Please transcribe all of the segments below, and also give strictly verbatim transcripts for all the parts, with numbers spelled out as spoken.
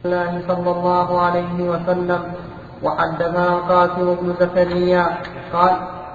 الله صلى الله عليه وسلم. وحدثنا القاسم بن زكريا قال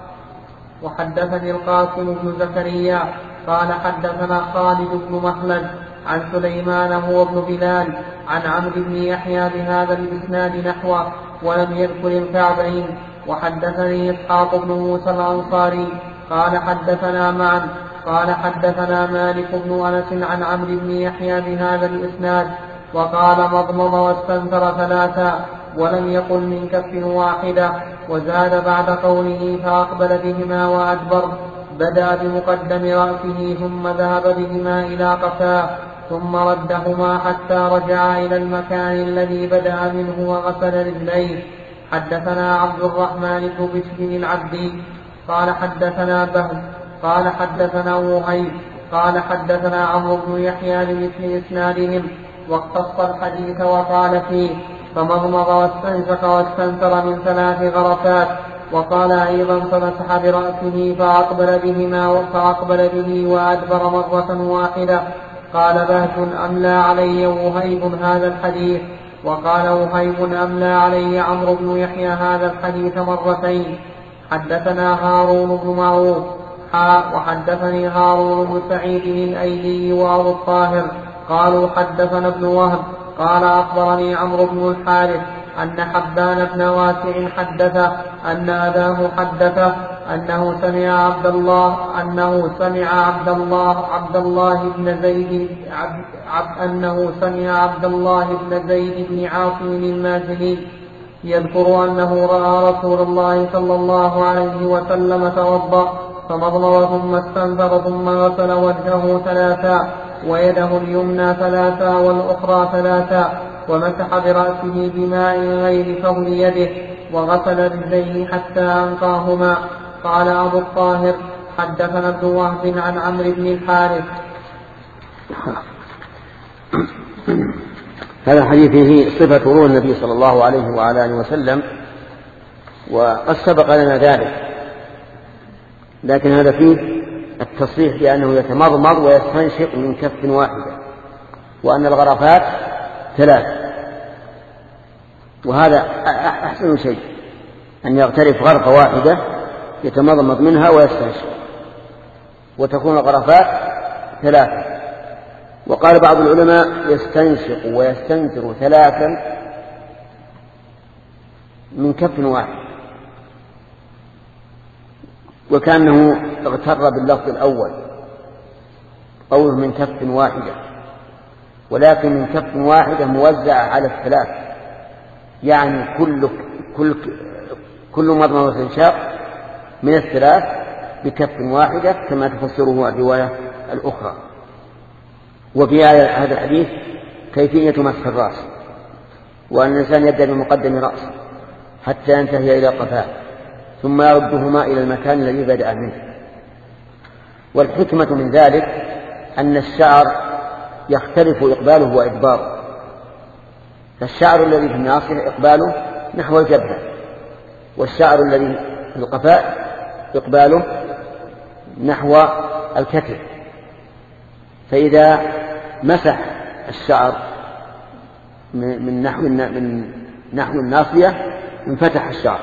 وحدثني القاسم بن زكريا قال حدثنا خالد بن مخلد عن سليمان هو بن بلال عن عمرو بن يحيى بهذا الإسناد نحوه ولم يذكر الكعبين. وحدثني إسحاق بن موسى الأنصاري قال حدثنا معا قال حدثنا مالك بن أنس عن عمرو بن يحيى بهذا الإسناد وقال مضمض واستنثر ثلاثا ولم يقل من كف واحدة. وزاد بعد قوله فأقبل بهما وأدبر بدأ بمقدم رأسه ثم ذهب بهما إلى قفاه ثم ردهما حتى رجع إلى المكان الذي بدأ منه وغسل رجليه. حدثنا عبد الرحمن بن بشر العبدي قال حدثنا بهز قال حدثنا وهيب قال حدثنا عمرو بن يحيى بمثل إسنادهم واختص الحديث وقال فيه فمضمض واستنشق واستنثر من ثلاث غرفات. وقال أيضا فمسح برأسه فأقبل بهما فأقبل به وأدبر مرة واحدة. قال بهز أملى علي وهيب هذا الحديث. وقال وهيب أملى علي عمرو بن يحيى هذا الحديث مرتين. حدثنا هارون بن معروف حاء وحدثني هارون بن سعيد الأيلي وأبو الطاهر قالوا حدثنا ابن وهب قال أخبرني عمرو بن الحارث أن حبان بن واسع حدثه أن أباه حدثه أنه سمع عبد الله أنه سمع عبد الله عبد الله بن زيد عبد عبد أنه سمع عبد الله بن زيد بن عاصم المازني يذكر أنه رأى رسول الله صلى الله عليه وسلم توضأ فمضمض ثم استنثر ثم غسل وجهه ثلاثا ويده اليمنى ثلاثا والأخرى ثلاثا ومسح برأسه بماء غير فضل يده وغسل رجليه حتى أنقاهما. قال أبو الطاهر حدثنا ابن وهب عن عمرو بن الحارث. هذا الحديث فيه صفة ورود النبي صلى الله عليه وعلى آله وسلم وقد سبق لنا ذلك، لكن هذا فيه التصريح بأنه يتمضمض ويستنشق من كف واحدة وأن الغرفات ثلاث، وهذا أحسن شيء أن يغترف غرفة واحدة يتمضمض منها ويستنشق وتكون الغرفات ثلاثة. وقال بعض العلماء يستنشق ويستنثر ثلاثا من كف واحد، وكأنه اغتر باللفظ الأول قوله من كف واحدة، ولكن من كف واحدة موزعة على الثلاث، يعني كل كل كل مضمضة واستنشاق من الثلاث بكف واحدة كما تفسره الرواية الأخرى. وفي هذا الحديث كيفية مسح الرأس، وأن الإنسان يبدأ بمقدم رأسه حتى ينتهي إلى قفاه ثم يردهما إلى المكان الذي بدأ منه. والحكمة من ذلك أن الشعر يختلف إقباله وإدباره، فالشعر الذي في الناصية إقباله نحو الجبهة، والشعر الذي في القفاء إقباله نحو الكتف. فإذا مسح الشعر من نحو من نحو الناصية انفتح الشعر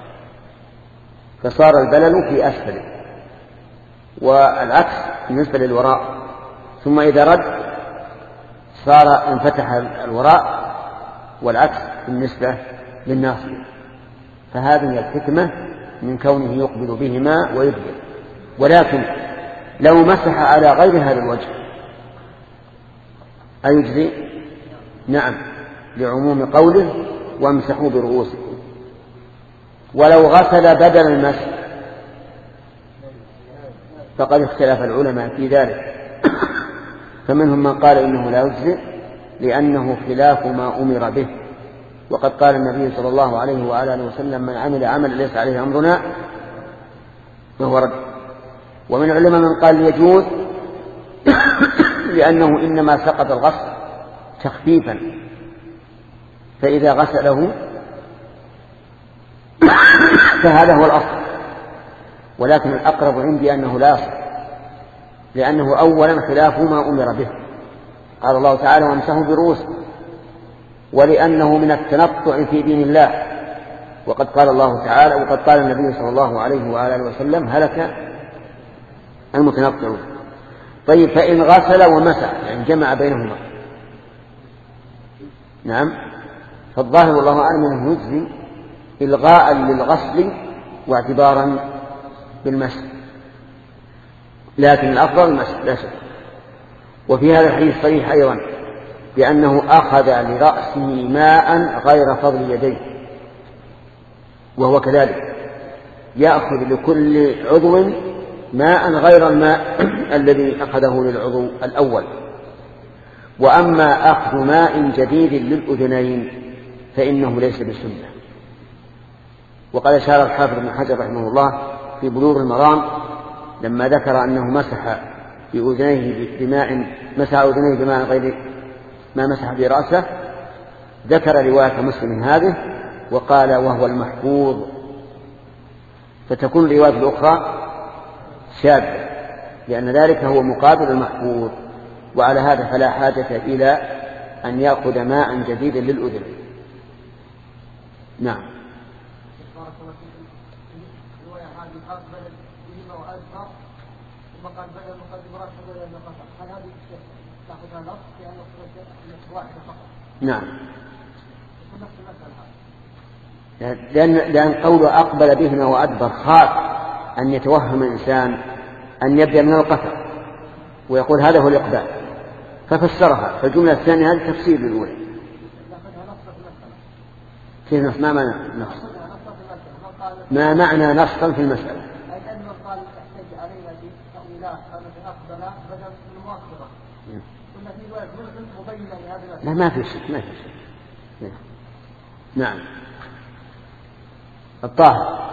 فصار البلل في أسفله، والعكس بالنسبة للوراء، ثم إذا رد صار انفتح الوراء والعكس بالنسبة للناصية. فهذه الحكمة من كونه يقبل بهما ويبدل. ولكن لو مسح على غير هذا الوجه أيجزي؟ نعم، لعموم قوله وامسحوا برؤوسكم. ولو غسل بدل المسح فقد اختلف العلماء في ذلك، فمنهم من قال إنه لا يجزي لأنه خلاف ما أمر به، وقد قال النبي صلى الله عليه وآله وسلم من عمل عمل ليس عليه أمرنا فهو رد. ومن العلماء من قال يجوز لأنه إنما سقط الغسل تخفيفا، فإذا غسله فهذا هو الأصل. ولكن الأقرب عندي أنه لا يصح، لأنه أولا خلاف ما أمر به. قال الله تعالى وامسحوا برؤوسكم، ولأنه من التنطع في دين الله، وقد قال الله تعالى وقد قال النبي صلى الله عليه وآله وسلم هلك المتنطعون. طيب فإن غسل ومسح يعني جمع بينهما، نعم، فالظاهر والله أعلم أنه يجزي إلغاء للغسل واعتبارا بالمسح، لكن الأفضل المسح لا شك. وفي هذا الحديث صريح أيضا بأنه أخذ لرأسه ماء غير فضل يديه، وهو كذلك يأخذ لكل عضو ماء غير الماء الذي أخذه للعضو الأول. وأما أخذ ماء جديد للأذنين فإنه ليس بسنة. وقد أشار الحافظ ابن حجر رحمه الله في بلوغ المرام لما ذكر أنه مسح بأذنيه بماء مسح أذنيه بماء غير ما مسح برأسه، ذكر رواية مسلم هذه وقال وهو المحفوظ، فتكون الرواية الأخرى شاذة لأن ذلك هو مقابل المحفوظ. وعلى هذا فلا حاجة إلى أن يأخذ ماء جديدا للأذن. نعم. نعم، لأن, لأن قوله أقبل بهما وأدبر خاف أن يتوهم الإنسان أن يبدأ من القطع ويقول هذا هو الإقبال ففسرها، فالجملة الثانية هذا تفسير للأولى. كيف نص؟ ما معنى نص؟ ما معنى نصا في المسألة؟ لا ما في شيء، ما في شيء. نعم. الطاهر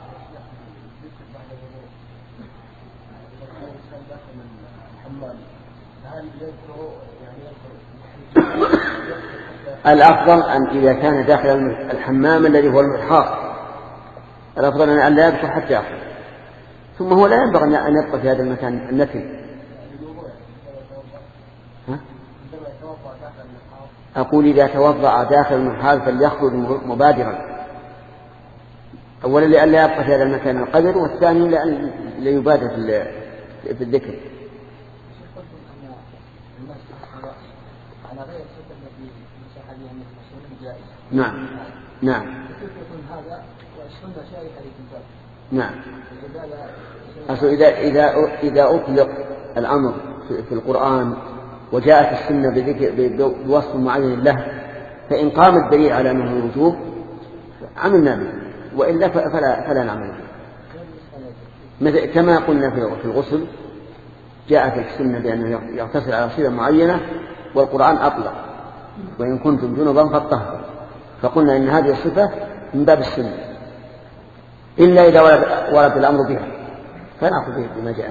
الأفضل أن إذا كان داخل الحمام الذي هو المحاط الأفضل أن لا يدخل حتى يخرج، ثم هو لا ينبغي أن يبقى في هذا المكان النتن. أقول إذا توضأ داخل المحاط فليخرج مبادرا، أولا لأن لا يبقى في هذا المكان القدر، والثاني لأن لا يبادر في الذكر. نعم نعم نعم. أصل إذا إذا إذا أطلق الأمر في القرآن وجاءت السنة بذكر بوصف معين له، فإن قام الدليل على أنه الوجوب عملنا به، وإلا فلا فلا نعمل به. كما قلنا في الغسل جاءت السنة بأنه يغتسل على صفة معينة والقرآن أطلق وإن كنتم جنبا فاطهروا، فقلنا إن هذه الصفة من باب السنة إلا إذا ورد الأمر بها فنأخذ به بما جاء.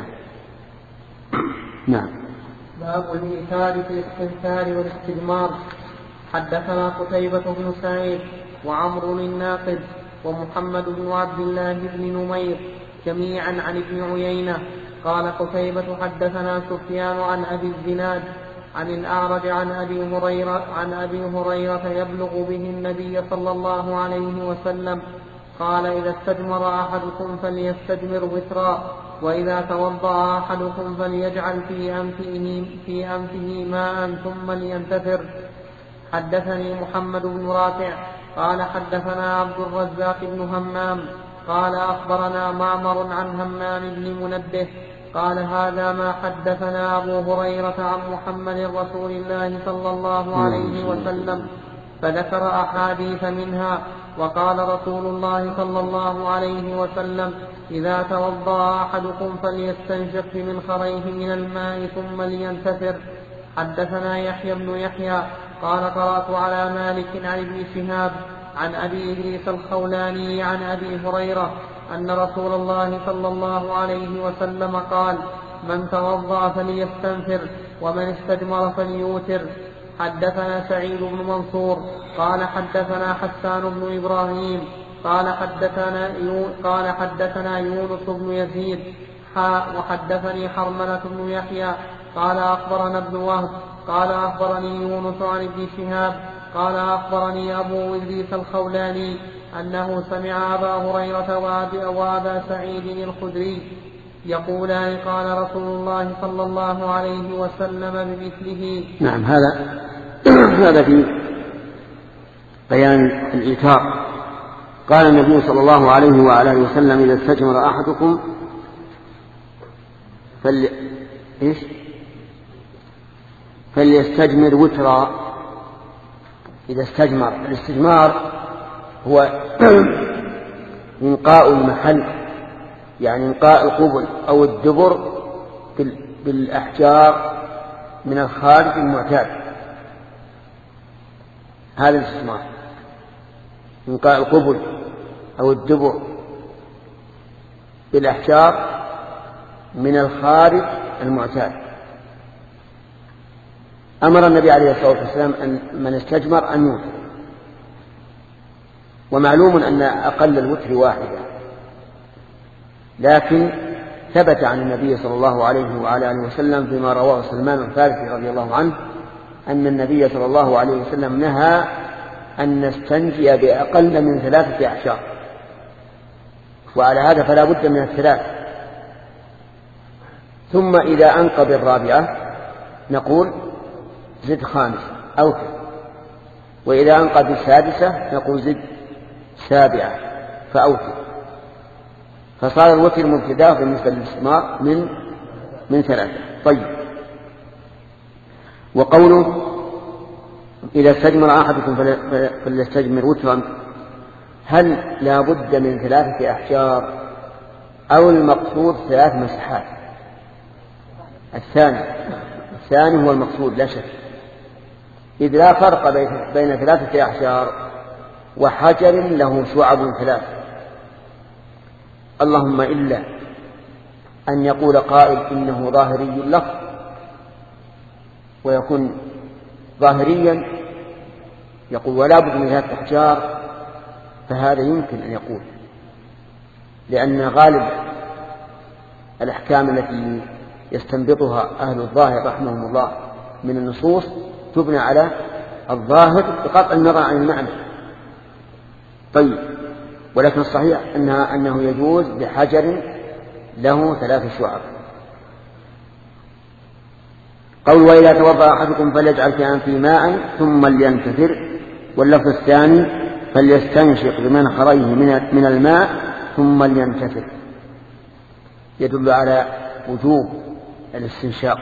نعم. باب الإيثار في الاستنثار والاستجمار. حدثنا قتيبة بن سعيد وعمرو الناقد ومحمد بن عبد الله بن نمير جميعا عن ابن عيينة قال قتيبة حدثنا سفيان عن أبي الزناد عن الأعرج عن أبي هريرة عن أبي هريرة يبلغ به النبي صلى الله عليه وسلم قال إذا استجمر أحدكم فليستجمر وترا، وإذا توضأ أحدكم فليجعل في أنفه, في أنفه ماء ثم لينتثر. حدثني محمد بن رافع قال حدثنا عبد الرزاق بن همام قال أخبرنا معمر عن همام بن منبه قال هذا ما حدثنا أبو هريرة عن محمد رسول الله صلى الله عليه وسلم، فذكر أحاديث منها وقال رسول الله صلى الله عليه وسلم إذا توضأ أحدكم فليستنشق بمنخريه من الماء ثم لينتثر. حدثنا يحيى بن يحيى قال قرأت على مالك عن ابن شهاب عن أبي إدريس الخولاني عن أبي هريرة أن رسول الله صلى الله عليه وسلم قال من توضأ فليستنثر ومن استجمر فليوتر. حدثنا سعيد بن منصور قال حدثنا حسان بن إبراهيم قال حدثنا قال حدثنا يونس بن يزيد حاء وحدثني حرملة بن يحيى قال أخبرنا ابن وهب قال أخبرني يونس عن ابن شهاب قال أخبرني أبو إدريس الخولاني أنه سمع أبا هريرة وأبا سعيد الخدري يقولان قال رسول الله صلى الله عليه وسلم بمثله. نعم. هذا هذا في بيان الإيثار. قال النبي صلى الله عليه وعلى اله وسلم: إذا استجمر أحدكم فل... إيش؟ فليستجمر وترا. إذا استجمر، الاستجمار هو إنقاء المحل، يعني إنقاء القبل أو الدبر بالأحجار من الخارج المعتاد. هذا الاستجمار، إنقاء القبل أو الدبر بالأحجار من الخارج المعتاد. أمر النبي عليه الصلاة والسلام أن من استجمر أن يوتر، ومعلوم أن أقل الوتر واحدة، لكن ثبت عن النبي صلى الله عليه وعلى آله وسلم فيما رواه سلمان الفارسي رضي الله عنه أن النبي صلى الله عليه وسلم نهى أن نستنجي بأقل من ثلاثة أحجار، وعلى هذا فلا بد من الثلاث. ثم إذا أنقى بالرابعة نقول زد خامس أو كذا، وإذا أنقى بالسادسة نقول زد سابعة فأوتر. فصار الوتر مبتدأ بالنسبة للاستثمار من من ثلاثة. طيب، وقوله إذا استجمر أحدكم فليستجمر وترا، هل لا بد من ثلاثة أحجار أو المقصود ثلاث مسحات؟ الثاني الثاني هو المقصود لا شك، إذ لا فرق بين ثلاثة أحجار وحجر له شعب ثلاث، اللهم إلا أن يقول قائل إنه ظاهري اللفظ ويكون ظاهريا يقول ولا بد من ثلاثة أحجار، فهذا يمكن أن يقول، لأن غالب الأحكام التي يستنبطها أهل الظاهر رحمهم الله من النصوص تبنى على الظاهر بقطع النظر عن المعنى. طيب، ولكن الصحيح أنها أنه يجوز بحجر له ثلاث شعب. قول وإذا توضأ أحدكم فليجعل في أنفه ماء ثم لينتثر، واللفظ الثاني فليستنشق بمنخريه من الماء ثم لينتثر، يدل على وجوب الاستنشاق،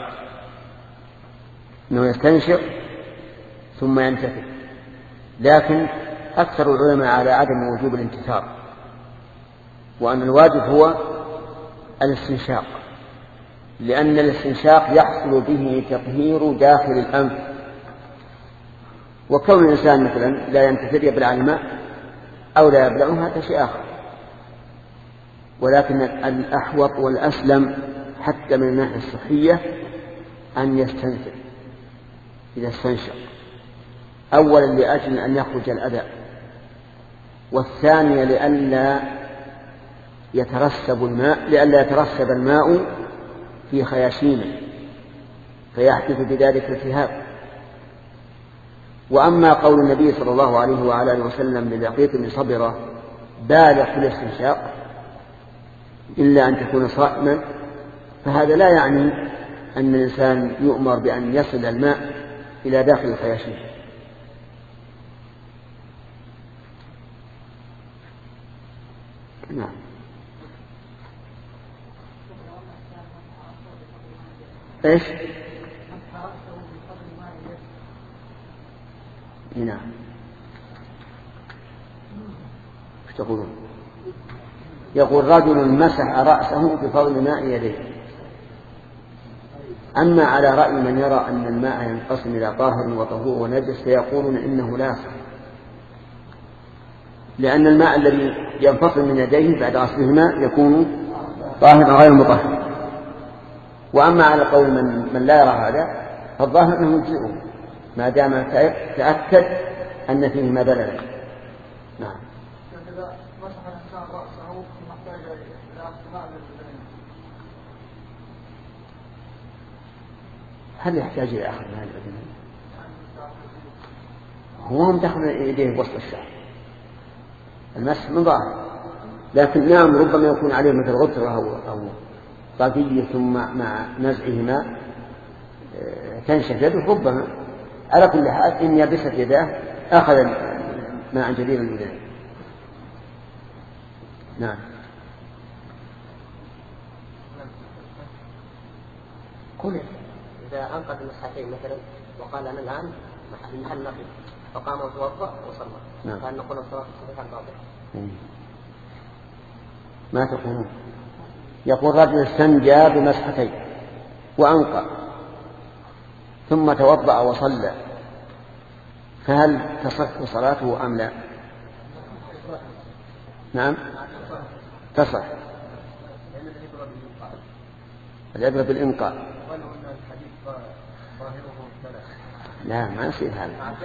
أنه يستنشق ثم ينتثر، لكن أكثر العلماء على عدم وجوب الانتثار، وأن الواجب هو الاستنشاق، لأن الاستنشاق يحصل به تطهير داخل الأنف، وكون الإنسان مثلا لا ينتثر يبلع الماء أو لا يبلعه هذا شيء آخر، ولكن الأحوط والأسلم حتى من الناحية الصحية أن يستنثر إذا استنشق، أولا لأجل أن يخرج الأذى، والثانية لئلا يترسب الماء لئلا يترسب الماء في خياشيمه فيحدث بذلك التهاب. وأما قول النبي صلى الله عليه وعلى آله وسلم للقيط بن صبرة بالغ في الاستنشاق إلا أن تكون صائما، فهذا لا يعني أن الإنسان يؤمر بأن يصل الماء إلى داخل الخياشيم. نعم. إيش؟ نعم. ايش تقولون؟ يقول رجل مسح رأسه بفضل ماء يديه. أما على رأي من يرى أن الماء ينقسم إلى طاهر وطهور ونجس فيقولون إنه لا يصح، لأن الماء الذي ينفصل من يديه بعد غسلهما يكون طاهرا غير مطهر. وأما على قول من, من لا يرى هذا فالظاهر أنه يجزئه ما دام تأكد أن فيهما بللا. نعم. هل يحتاج إلى أخذ ماء الأذن؟ هو مدخل يديه بوسط الشعر، المسح من ظاهر، لكن نعم ربما يكون عليه مثل غطرة أو, أو طاقية ثم مع نزعه ماء تنشف يده ربما. على كل حال إن يبست يداه أخذ ماء جديد اليدين. نعم. كل إذا أنقذ المسحتين مثلا وقال أنا الآن محل نقي فقام وتوضأ وصلى، نعم. فهل نقول الصلاة صحيحة باطلة؟ ما تقولون؟ يقول رجل استنجى بمسحتين وأنقى ثم توضأ وصلى، فهل تصح صلاته أم لا؟ نعم تصح. العبرة بالإنقاء. لا ما يصير هذا.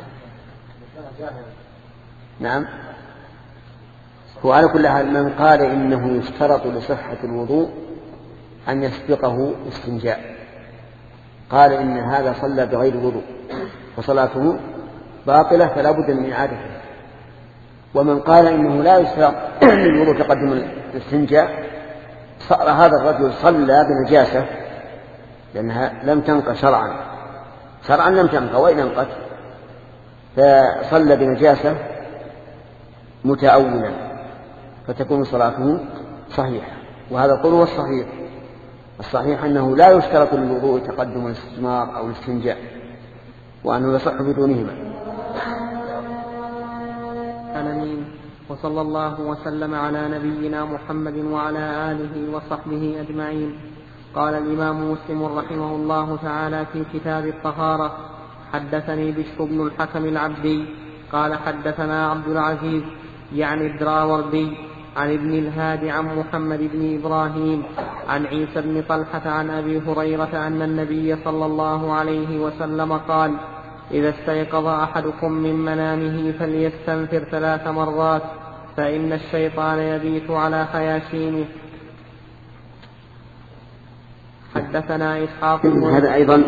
نعم. هو على كل حال من قال إنه يشترط لصحة الوضوء أن يسبقه استنجاء قال إن هذا صلى بغير وضوء فصلاته باطلة فلا بد من إعادته. ومن قال إنه لا يشترط للوضوء تقدم الاستنجاء صار هذا الرجل صلى بنجاسة لأنها لم تنقى شرعا شرعا لم تنقى وإن انقت فصلى بنجاسة متأولا فتكون صلاته صحيحة. وهذا القول هو الصحيح. الصحيح أنه لا يشترط للوضوء تقدم الاستجمار أو الاستنجاء وأنه يصح بدونهما. آمين. وصلى الله وسلم على نبينا محمد وعلى آله وصحبه أجمعين. قال الإمام مسلم رحمه الله تعالى في كتاب الطهارة: حدثني بشر بن الحكم العبدي قال حدثنا عبد العزيز يعني الدراوردي عن ابن الهادي عن محمد بن إبراهيم عن عيسى بن طلحة عن أبي هريرة أن النبي صلى الله عليه وسلم قال: إذا استيقظ أحدكم من منامه فليستنفر ثلاث مرات فإن الشيطان يبيت على خياشيمه. حدثنا إسحاق. هذا أيضا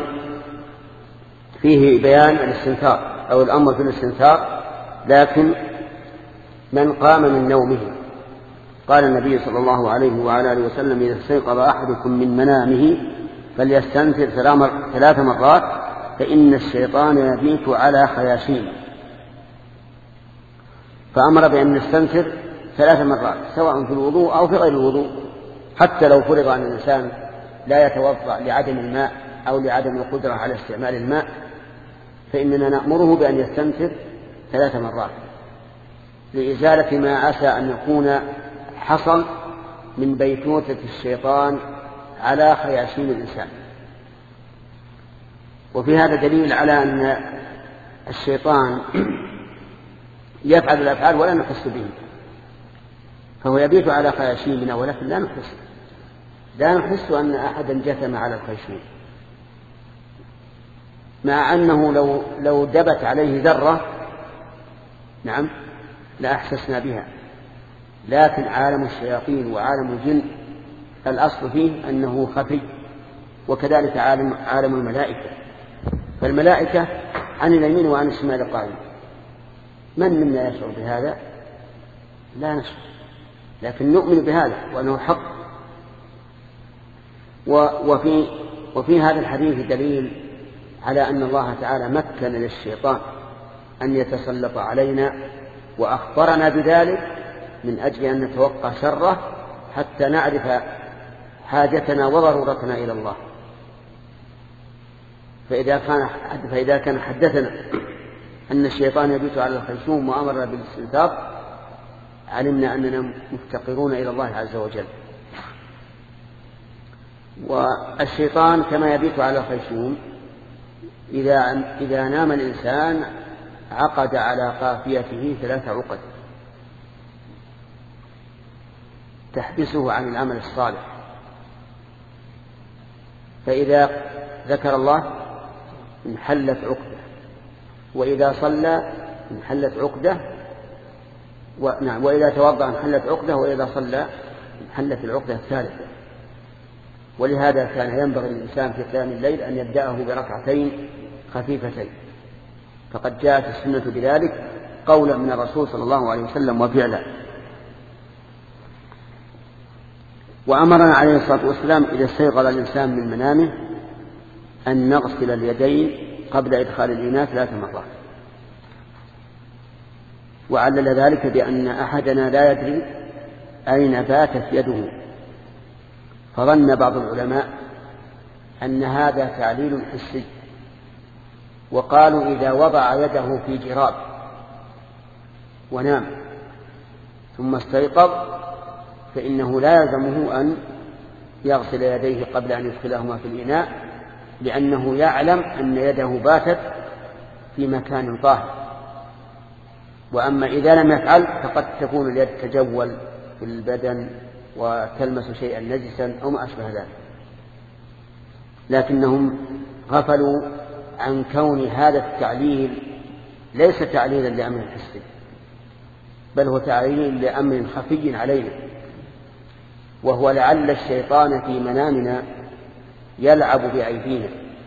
فيه بيان الاستنثار أو الأمر في الاستنثار، لكن من قام من نومه قال النبي صلى الله عليه وعلى آله وسلم: إذا استيقظ أحدكم من منامه فليستنثر ثلاث مرات فإن الشيطان يبيت على خياشيمه. فأمر بأن نستنثر ثلاث مرات سواء في الوضوء أو في غير الوضوء، حتى لو فرض أن الإنسان لا يتوضأ لعدم الماء أو لعدم القدرة على استعمال الماء فإننا نأمره بأن يستنثر ثلاث مرات لإزالة ما عسى أن يكون حصل من بيتوتة الشيطان على خياشيم الإنسان. وفي هذا دليل على أن الشيطان يفعل الأفعال ولا نحس به، فهو يبيت على خياشيمنا ولكن لا نحس لا نحس أن أحدا جثم على الخيشوم، مع أنه لو, لو دبت عليه ذرة نعم لا أحسسنا بها. لكن عالم الشياطين وعالم الجن الأصل فيه أنه خفي، وكذلك عالم, عالم الملائكة. فالملائكة عن اليمين وعن الشمال قائمة، من منا يشعر بهذا؟ لا نشعر، لكن نؤمن بهذا وأنه حق. وفي, وفي هذا الحديث دليل على أن الله تعالى مكن للشيطان أن يتسلط علينا وأخبرنا بذلك من أجل أن نتوقع شره حتى نعرف حاجتنا وضرورتنا إلى الله. فإذا كان, فإذا كان حدثنا أن الشيطان يبيت على الخيشوم وأمرنا بالاستنثار علمنا أننا مفتقرون إلى الله عز وجل. والشيطان كما يبيت على الخيشوم إذا, إذا نام الإنسان عقد على قافيته ثلاث عقد تحبسه عن العمل الصالح، فإذا ذكر الله انحلت عقدة، وإذا صلى انحلت عقدة، ونعم وإذا توضأ انحلت عقدة، وإذا صلى انحلت العقدة الثالثة. ولهذا كان ينبغي للإنسان في قيام الليل أن يبدأه بركعتين خفيفتين فقد جاءت السنة بذلك قولا من الرسول صلى الله عليه وسلم وفعلا. وأمرنا عليه الصلاة والسلام إذا استيقظ الإنسان من منامه أن نغسل اليدين قبل إدخال الإناء ثلاث مرات، وعلل ذلك بأن أحدنا لا يدري أين باتت يده، فظن بعض العلماء أن هذا تعليل حسي، وقالوا إذا وضع يده في جراب ونام ثم استيقظ فإنه لا يلزمه أن يغسل يديه قبل أن يدخلهما في الإناء، لأنه يعلم أن يده باتت في مكان طاهر. وأما إذا لم يفعل فقد تكون اليد تجول في البدن وتلمس شيئا نجسا أو ما أشبه ذلك، لكنهم غفلوا عن كون هذا التعليل ليس تعليلا لأمر حسي، بل هو تعليل لأمر خفي علينا، وهو لعل الشيطان في منامنا يلعب بأيدينا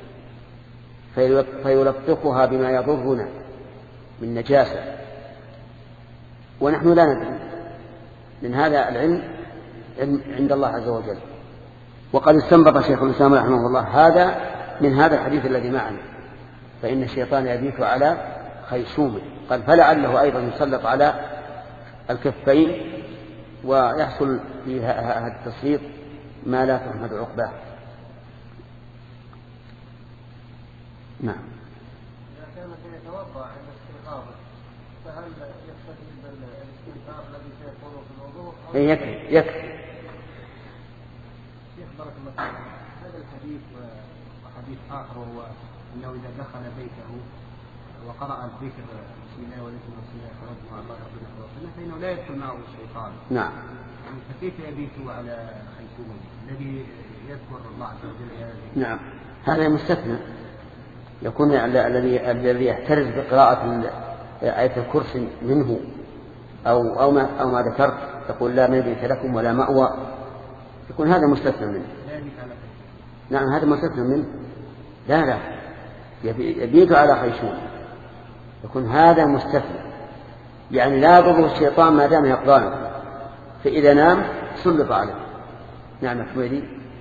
فيلطخها بما يضرنا من نجاسة ونحن لا ندري، من هذا العلم عند الله عز وجل. وقد استنبط شيخ الإسلام رحمه الله هذا من هذا الحديث الذي معنا، فإن الشيطان يبيت على خيشومه، قال فلعله أيضا يسلط على الكفين ويحصل في هذا التسليط ما لا تحمد عقباه. نعم. إذا كان يتوضأ عند استيقاظه فهل يكتفي بالاستنثار الذي سيكون في الوضوء؟ يكفي يكفي. شيخ بارك الله فيك، هذا الحديث وحديث آخر وهو أنه إذا دخل بيته وقرأ الذكر بسم الله والاسم بسم الله توكلت على الله ربنا توكلنا فإنه لا يدخل معه الشيطان. نعم. فكيف يبيت على خيشومه الذي يذكر الله عز وجل؟ نعم، هذا مستثنى، يكون الذي الذي يحترز بقراءة آية الكرسي منه أو أو ما أو ما ذكرت، تقول لا مبيت لكم ولا مأوى، يكون هذا مستثنى منه. نعم هذا مستثنى منه. لا لا يبيت على خيشوم، يكون هذا مستثنى، يعني لا يضره الشيطان ما دام يقظانه، فإذا نام سلط عليه. نعم يا حميدي.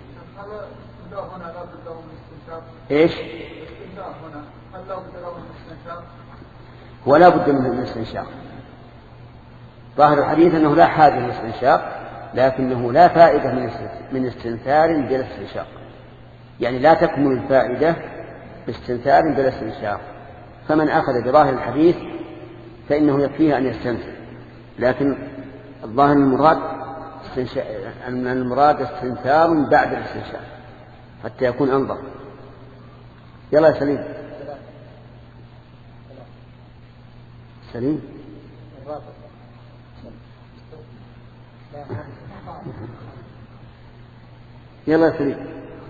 ايش؟ ولا بد من الاستنشاق. ظاهر الحديث أنه لا حاجة للاستنشاق، لكنه لا فائدة من استنثار بلا استنشاق، يعني لا تكمل الفائدة باستنثار بلا استنشاق. فمن أخذ بظاهر الحديث فإنه يكفيه أن يستنثر، لكن الظاهر المراد أن المراد استنثار بعد الاستنشاق حتى يكون أنظر. يلا يا سليم. سليم يلا يا سليم.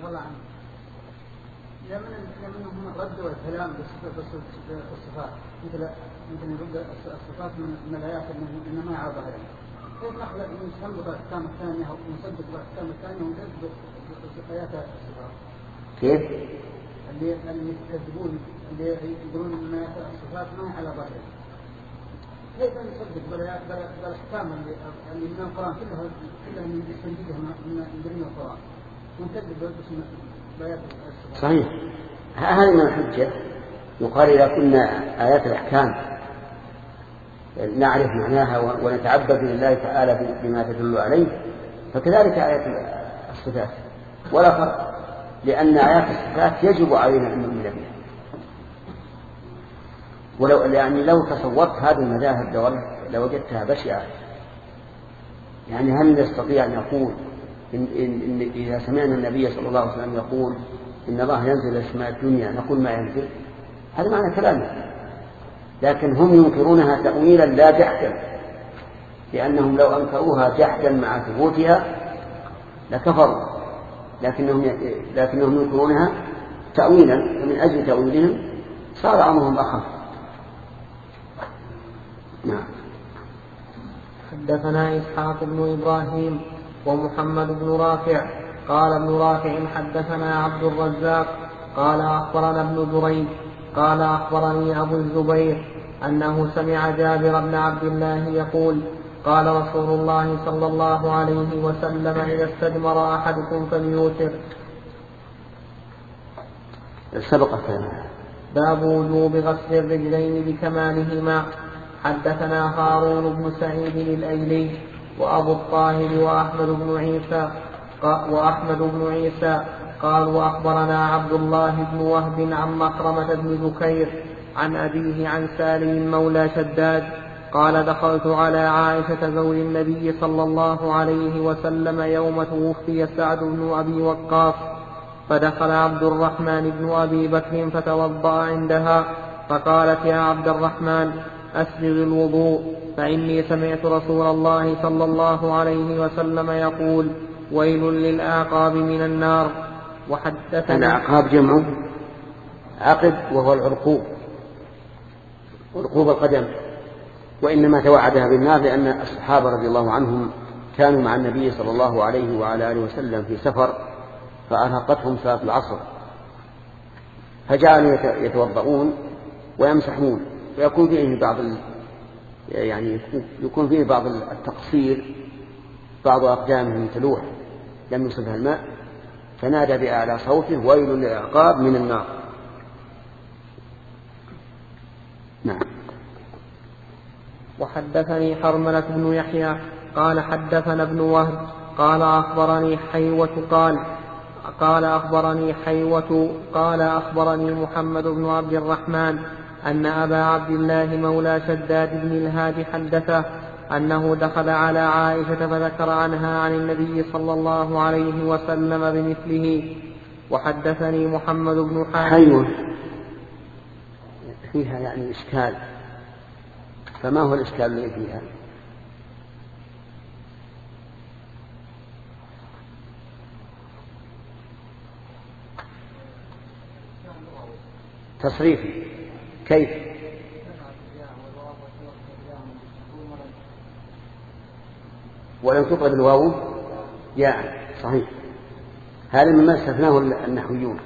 من الرد والكلام بالصفات، مثل مثل يرد الصفات من الآيات إنما على ظاهرها، كيف نخلق نستنبط الأحكام الثانية ونصدق الأحكام الثانية ونصدق آيات الصفات؟ كيف؟ اللي اللي يكذبون اللي يقولون إن آيات الصفات ما على ظاهرها، كيف نصدق بالأحكام اللي اللي من القرآن كلها كلها من يستنبطها من من القرآن ونكذب باسم آيات الصفات؟ صحيح، هذه من الحجة. يقال إذا كنا آيات الأحكام نعرف معناها ونتعبد لله تعالى بما تدل عليه، فكذلك آيات الصفات ولا فرق، لأن آيات الصفات يجب علينا أن نؤمن بها. ولو يعني لو تصورت هذه المذاهب لوجدتها بشعة. يعني هل نستطيع أن نقول إن, إن, إن إذا سمعنا النبي صلى الله عليه وسلم يقول إن الله ينزل السماء الدنيا نقول ما ينزل؟ هذا معنى كلامه. لكن هم ينكرونها تأويلا لا جحدا، لأنهم لو أنكروها جحدا مع ثبوتها لكفروا، لكنهم لكنهم ينكرونها تأويلا، ومن أجل تأويلهم صار أمرهم أخف. نعم. حدثنا إسحاق بن إبراهيم ومحمد بن رافع قال ابن رافع حدثنا عبد الرزاق قال أخبرنا ابن دريد قال أخبرني أبو الزبير أنه سمع جابر بن عبد الله يقول قال رسول الله صلى الله عليه وسلم إذا استجمر أحدكم فليوتر. سبق باب وجوب غسل الرجلين بكمالهما. حدثنا هارون بن سعيد الأيلي وأبو الطاهر وأحمد بن عيسى وأحمد بن عيسى قال وأخبرنا عبد الله بن وهب عن مخرمة بن بكير عن أبيه عن سالم مولى شداد قال دخلت على عائشة زوج النبي صلى الله عليه وسلم يوم توفي سعد بن أبي وقاص فدخل عبد الرحمن بن أبي بكر فتوضأ عندها فقالت يا عبد الرحمن أسبغ الوضوء فإني سمعت رسول الله صلى الله عليه وسلم يقول ويل للأعقاب من النار. وحدثنا الأعقاب جمع عقب وهو العرقوب عرقوب القدم، وإنما توعدها بالنار لأن الصحابة رضي الله عنهم كانوا مع النبي صلى الله عليه وعلى آله وسلم في سفر فأرهقتهم صلاة العصر فجعلوا يتوضؤون ويمسحون ويكون فيه بعض يعني يكون فيه بعض التقصير، بعض أقدامهم تلوح لم يصبها الماء فنادى بأعلى صوته ويل للأعقاب من النار. نعم. وحدثني حرملة بن يحيى قال حدثنا ابن وهب قال أخبرني حيوة قال قال أخبرني حيوة قال أخبرني محمد بن عبد الرحمن أن أبا عبد الله مولى شداد بن الهاد حدثه أنه دخل على عائشة فذكر عنها عن النبي صلى الله عليه وسلم بمثله. وحدثني محمد بن حاتم. حيوة فيها يعني إشكال، فما هو الإشكال الذي فيها؟ تصريفي كيف؟ ولم تقرأ بالواو ياء صحيح، هذا مما استثناه النحويون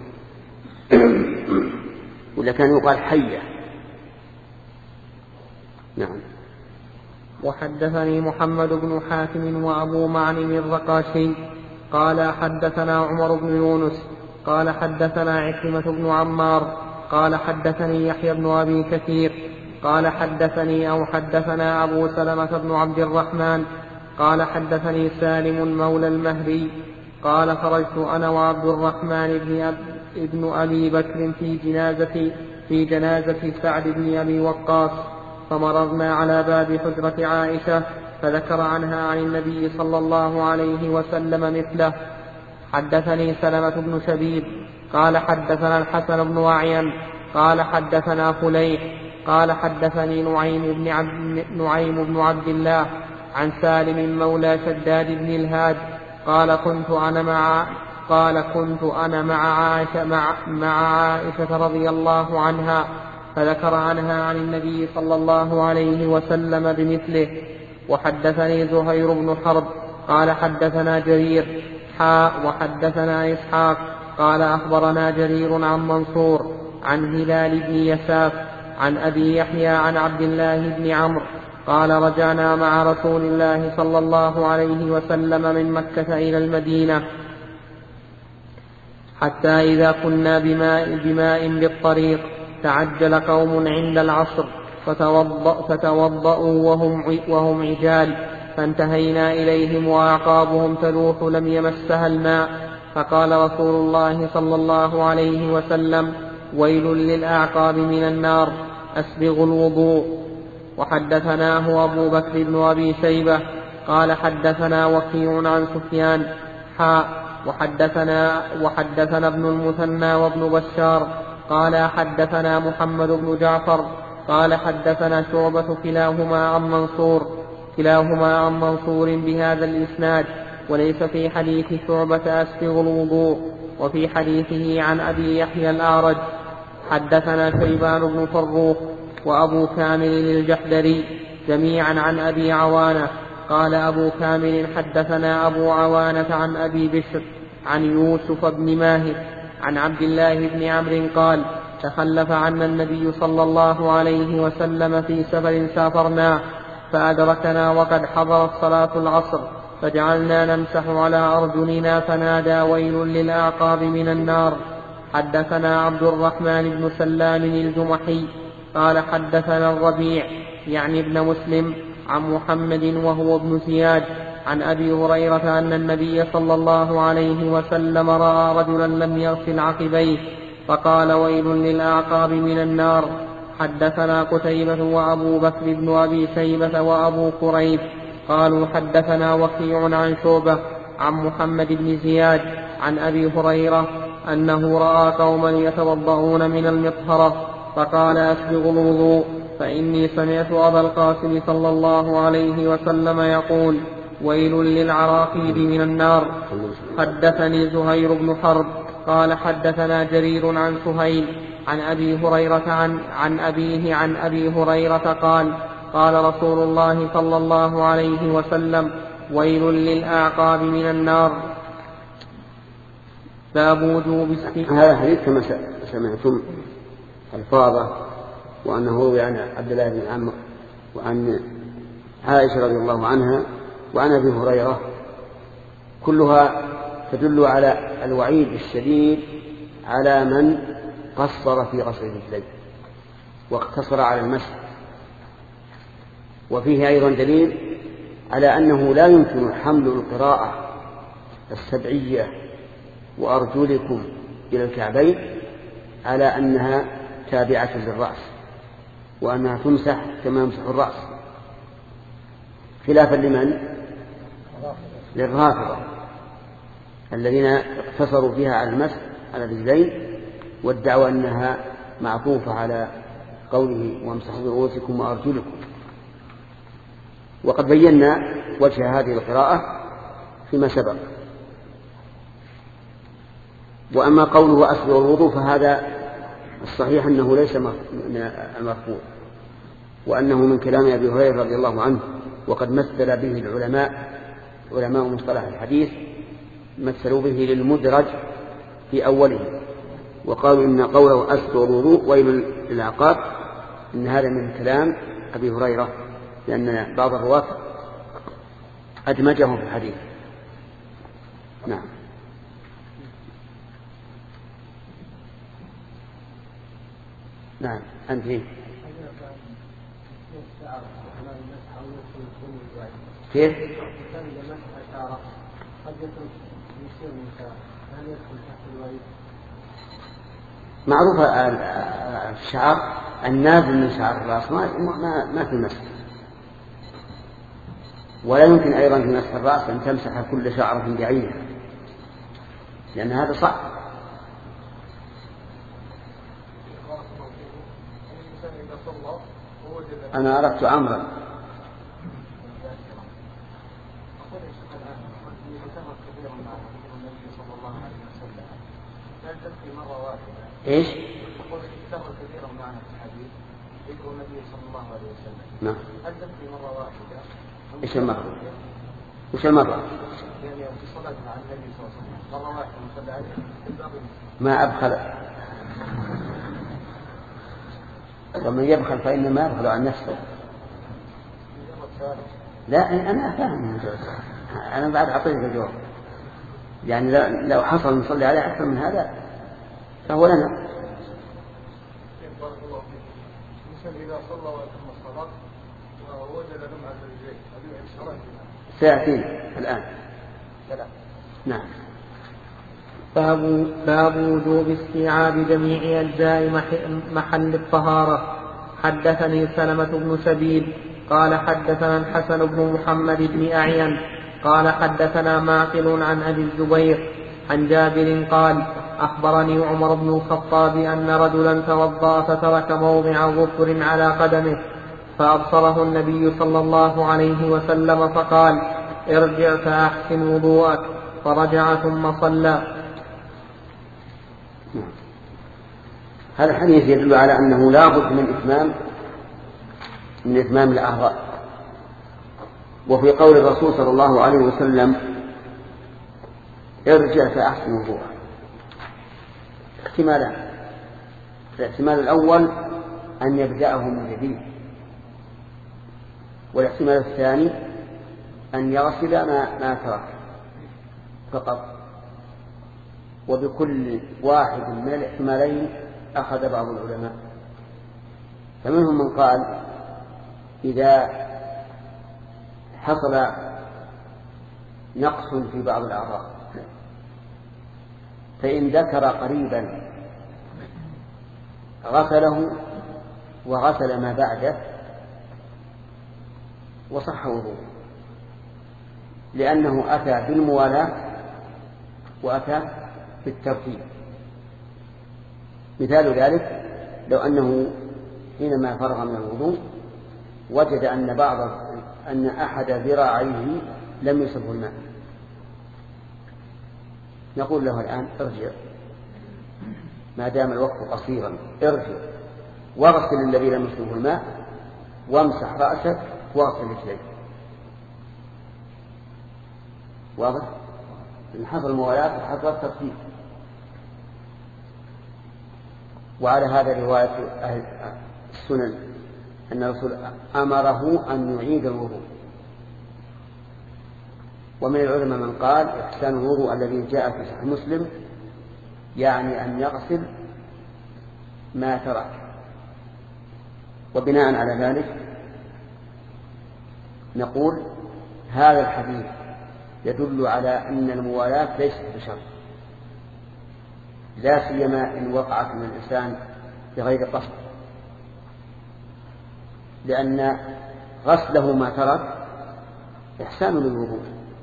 ولا كان يقال حية. نعم. وحدثني محمد بن حاتم وأبو معن الرقاشي قال حدثنا عمر بن يونس قال حدثنا عكرمة بن عمار قال حدثني يحيى بن أبي كثير قال حدثني أو حدثنا أبو سلمة بن عبد الرحمن قال حدثني سالم مولى المهري قال خرجت أنا وعبد الرحمن بن, أب ابن أبي بكر في جنازة في جنازة سعد بن أبي وقاص فمررنا على باب حجرة عائشة فذكر عنها عن النبي صلى الله عليه وسلم مثله. حدثني سلمة بن شبيب قال حدثنا الحسن بن أعين قال حدثنا فليح قال حدثني نعيم بن عبد, نعيم بن عبد الله عن سالم مولى شداد بن الهاد قال كنت أنا مع قال كنت أنا مع عائشة, مع, مع عائشة رضي الله عنها فذكر عنها عن النبي صلى الله عليه وسلم بمثله. وحدثني زهير بن حرب قال حدثنا جرير حاء وحدثنا إسحاق قال أخبرنا جرير عن منصور عن هلال بن يساف عن أبي يحيى عن عبد الله بن عمرو قال رجعنا مع رسول الله صلى الله عليه وسلم من مكة إلى المدينة حتى إذا كنا بماء, بماء بالطريق تعجل قوم عند العصر فتوضأ فتوضأوا وهم, وهم عجال فانتهينا إليهم وأعقابهم تلوح لم يمسها الماء فقال رسول الله صلى الله عليه وسلم ويل للأعقاب من النار أسبغوا الوضوء. وحدثناه أبو بكر بن أبي شيبة قال حدثنا وكيع عن سفيان حاء وحدثنا, وحدثنا ابن المثنى وابن بشار قال حدثنا محمد بن جعفر قال حدثنا شعبة كلاهما عن منصور كلاهما عن منصور بهذا الإسناد وليس في حديث شعبة أسبغ الوضوء وفي حديثه عن أبي يحيى الأعرج. حدثنا شيبان بن فروخ وأبو كامل الجحدري جميعا عن أبي عوانة قال أبو كامل حدثنا أبو عوانة عن أبي بشر عن يوسف بن ماهر عن عبد الله بن عمرو قال تخلف عنا النبي صلى الله عليه وسلم في سفر سافرناه فأدركنا وقد حضرت صلاة العصر فجعلنا نمسح على أرجلنا فنادى ويل للأعقاب من النار. حدثنا عبد الرحمن بن سلام الجمحي قال حدثنا الربيع يعني ابن مسلم عن محمد وهو ابن زياد عن أبي هريرة أن النبي صلى الله عليه وسلم رأى رجلا لم يغسل عقبيه فقال ويل للأعقاب من النار. حدثنا قتيبة وأبو بكر بن أبي شيبة وأبو كريب قالوا حدثنا وكيع عن شعبة عن محمد بن زياد عن أبي هريرة أنه رأى قوما يتوضؤون من المطهرة فقال أسبغوا الوضوء فإني سمعت أبا القاسم صلى الله عليه وسلم يقول ويل للعراقيب من النار. حدثني زهير بن حرب قال حدثنا جرير عن سهيل عن أبي هريرة عن, عن أبيه عن أبي هريرة قال قال رسول الله صلى الله عليه وسلم ويل للأعقاب من النار. باب وجوب هذا الحديث كما سمعتم الفاظه وأنه روي عن عبد الله بن عمرو وعن عائشة رضي الله عنها وعن أبي هريرة كلها تدل على الوعيد الشديد على من قصر في غسل الرجلين واقتصر على المسح. وفيه أيضا دليل على أنه لا يمكن حمل القراءة السبعية وأرجلكم إلى الكعبين على أنها تابعة للرأس وأنها تمسح كما يمسح الرأس خلافا لمن؟ للرافضة الذين اقتصروا فيها على المسح على الرجلين وادعوا أنها معطوفة على قوله وامسحوا برؤوسكم وأرجلكم. وقد بينا وجه هذه القراءة فيما سبق. وأما قوله أسبغ الوضوء فهذا الصحيح أنه ليس من المرفوع وأنه من كلام أبي هريرة رضي الله عنه. وقد مثل به العلماء علماء مصطلح الحديث مثلوا به للمدرج في أوله وقالوا إن قوله أسبغ الوضوء ويل للعقاب إن هذا من كلام أبي هريرة لأن بعض الرواة أدمجهم في الحديث. نعم. نعم أنت فيه. كيف؟ معروف الشعر النازل من شعر الرأس ما ما في مسح ولا يمكن أيضا في مسح الرأس أن تمسح كل شعرة بعينها لأن هذا صعب. أنا أردت أمرا إيش؟ يقول استغفر كثيرا معنا في الحديث ذكر النبي صلى الله عليه وسلم. نعم. هل تكفي مرة واحدة؟ إيش المرة؟ إيش المرة؟ يعني في صلاة مع النبي صلى الله عليه وسلم مرة واحدة نصلي عليه. ما أبخل. ومن يبخل فإنما يبخل عن نفسه. لا أنا فاهم أنا بعد أعطيك الجواب. يعني لو حصل نصلي عليه أكثر من هذا فهو لنا. إذا صلى وأتم الصلاة ووجد لمعة الرجلين هذه إشارة سيأتينا الآن. نعم. باب باب وجوب استيعاب جميع أجزاء محل الطهارة. حدثني سلمة بن سبيل قال حدثنا الحسن بن محمد بن أعين قال حدثنا معقل عن أبي الزبير عن جابر قال أخبرني عمر بن الخطاب أن رجلا توضأ فترك موضع ظفر على قدمه فأبصره النبي صلى الله عليه وسلم فقال ارجع فأحسن وضوءك فرجع ثم صلى. هذا الحديث يدل على أنه لا بد من إتمام من إتمام الأعضاء. وفي قول الرسول صلى الله عليه وسلم ارجع فأحسن وضوءك احتمالان. الاحتمال الأول أن يبدأه من جديد، والاحتمال الثاني أن يغسل ما, ما ترك فقط. وبكل واحد من الاحتمالين أخذ بعض العلماء، فمنهم من قال إذا حصل نقص في بعض الأعضاء فإن ذكر قريبا غسله وغسل ما بعده وصح وضوءه، لأنه أتى بالموالاة وأتى بالترتيب. مثال ذلك لو أنه حينما فرغ من الوضوء وجد أن بعض أن أحد ذراعيه لم يصبه الماء، نقول له الآن ارجع ما دام الوقت قصيرا، ارجع واغسل الذي لم يصبه الماء وامسح رأسك واغسل رجليك. واضح؟ إن حصل موالاة وحصل ترتيب. وعلى هذا رواية أهل السنن أن الرسول أمره أن يعيد الوضوء. ومن العلماء من قال إحسان الوضوء الذي جاء في صحيح مسلم يعني أن يغسل ما ترك. وبناء على ذلك نقول هذا الحديث يدل على أن الموالاة ليست بشرط، لا سيما إن وقعت من الإنسان بغير قصد، لأن غسله ما ترك إحسان للوضوء،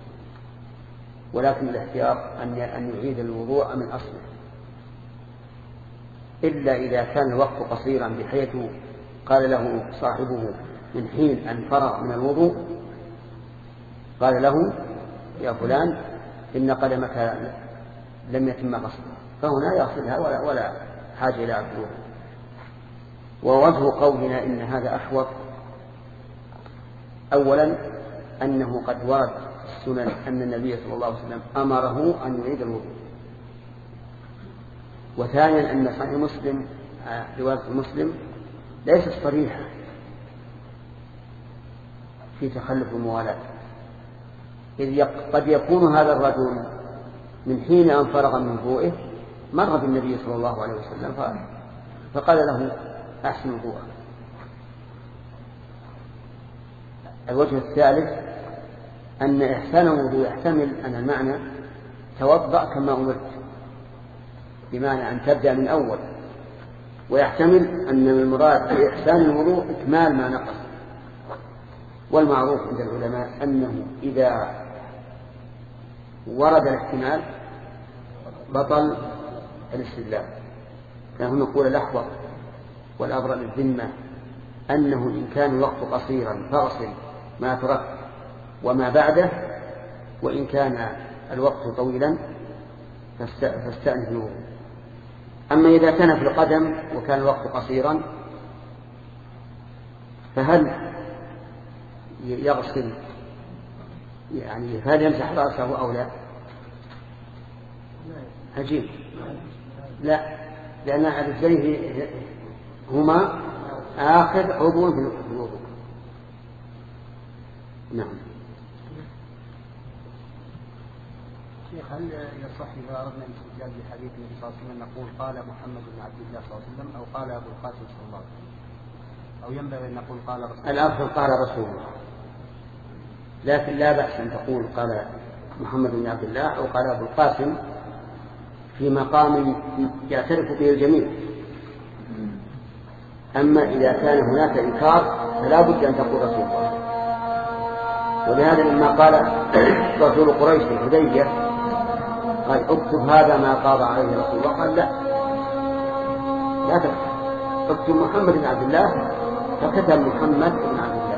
ولكن الاحتياط أن يعيد الوضوء من أصله، إلا إذا كان الوقت قصيرا بحيث قال له صاحبه من حين أن فرغ من الوضوء قال له يا فلان إن قدمك لم يتم غسلها، فهنا يغسلها ولا, ولا حاجة إلى الوضوء. ووجه قولنا إن هذا أحوط أولا أنه قد ورد في السنن أن النبي صلى الله عليه وسلم أمره أن يعيد الوضوء، وثانيا أن صحيح مسلم رواية مسلم ليست صريحة في تخلف الموالاة، إذ قد يكون هذا الرجل من حين أن فرغ من وضوئه مر بالنبي صلى الله عليه وسلم فقال له أحسن وضوءك. الوجه الثالث أن إحسان الوضوء يحتمل أن المعنى توضأ كما أمرت، بمعنى أن تبدأ من أول، ويحتمل أن المراد بإحسان الوضوء إكمال ما نقص. والمعروف عند العلماء أنه إذا ورد الاحتمال بطل الاستدلال، فهم نقول الأحوط والأبرأ للذمة أنه إن كان الوقت قصيرا فاغسل ما ترك وما بعده، وإن كان الوقت طويلا فاستأنف الوضوء. أما إذا كان في القدم وكان الوقت قصيرا فهل يغسل يعني هل يمسح رأسه أو لا؟ عجيب، لا، لأن الرجلين هما آخر عضو في الوضوء. نعم. شيخ هل يصح إذا أردنا الاستدلال بحديث النبي صلى الله عليه وسلم نقول قال محمد بن عبد الله صلى الله عليه وسلم أو قال أبو القاسم صلى الله عليه وسلم، أو ينبغي أن نقول قال رسول الله؟ الأفضل قال رسول الله، لكن لا بأس أن تقول قال محمد بن عبد الله أو قال أبو القاسم في مقام يعترف به الجميع. أما إذا كان هناك إنكار فلا بد أن تقول رسول الله. ولهذا لما قال رسول قريش الحديبية قال اكتب هذا ما قاضى عليه رسول الله، قال لا لا تكتب، اكتب محمد بن عبد الله، فكتب محمد بن عبد الله.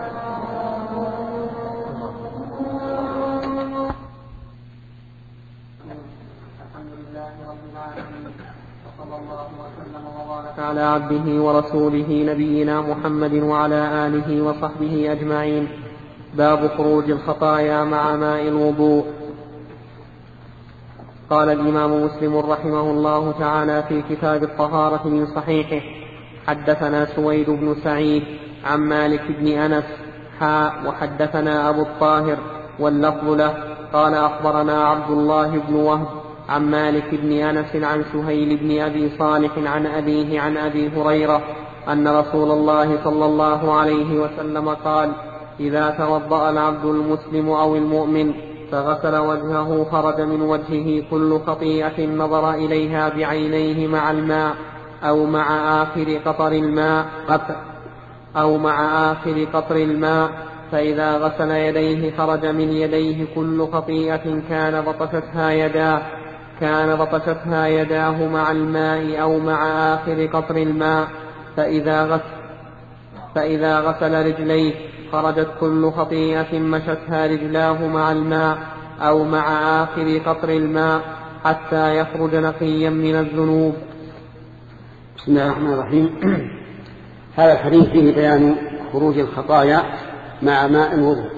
على عبده ورسوله نبينا محمد وعلى آله وصحبه أجمعين. باب خروج الخطايا مع ماء الوضوء. قال الإمام مسلم رحمه الله تعالى في كتاب الطهارة من صحيحه: حدثنا سويد بن سعيد عن مالك بن أنس حاء وحدثنا أبو الطاهر واللفظ له قال أخبرنا عبد الله بن وهب عن مالك بن أنس عن سهيل بن أبي صالح عن أبيه عن أبي هريرة أن رسول الله صلى الله عليه وسلم قال: إذا توضأ العبد المسلم أو المؤمن فغسل وجهه خرج من وجهه كل خطيئة نظر إليها بعينيه مع الماء أو مع آخر قطر الماء أو مع آخر قطر الماء فإذا غسل يديه خرج من يديه كل خطيئة كان بطشتها يداه كان بطشتها يداه مع الماء أو مع آخر قطر الماء فإذا غسل فإذا غسل رجليه خرجت كل خطيئة مشتها رجلاه مع الماء أو مع آخر قطر الماء حتى يخرج نقيا من الذنوب. بسم الله الرحمن الرحيم. هذا الحديث فيه بيان خروج الخطايا مع ماء الوضوء،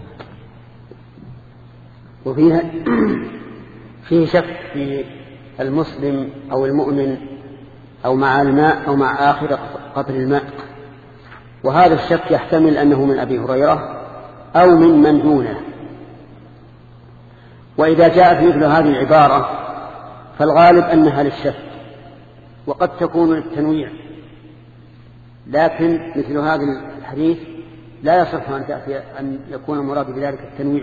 وفيه فيه شك في المسلم أو المؤمن أو مع الماء أو مع آخر قطر الماء، وهذا الشك يحتمل أنه من أبي هريرة أو من من دونه. وإذا جاءت مثل هذه العبارة فالغالب أنها للشك وقد تكون للتنويع، لكن مثل هذا الحديث لا يصح أن تأتي أن يكون المراد بذلك التنويع،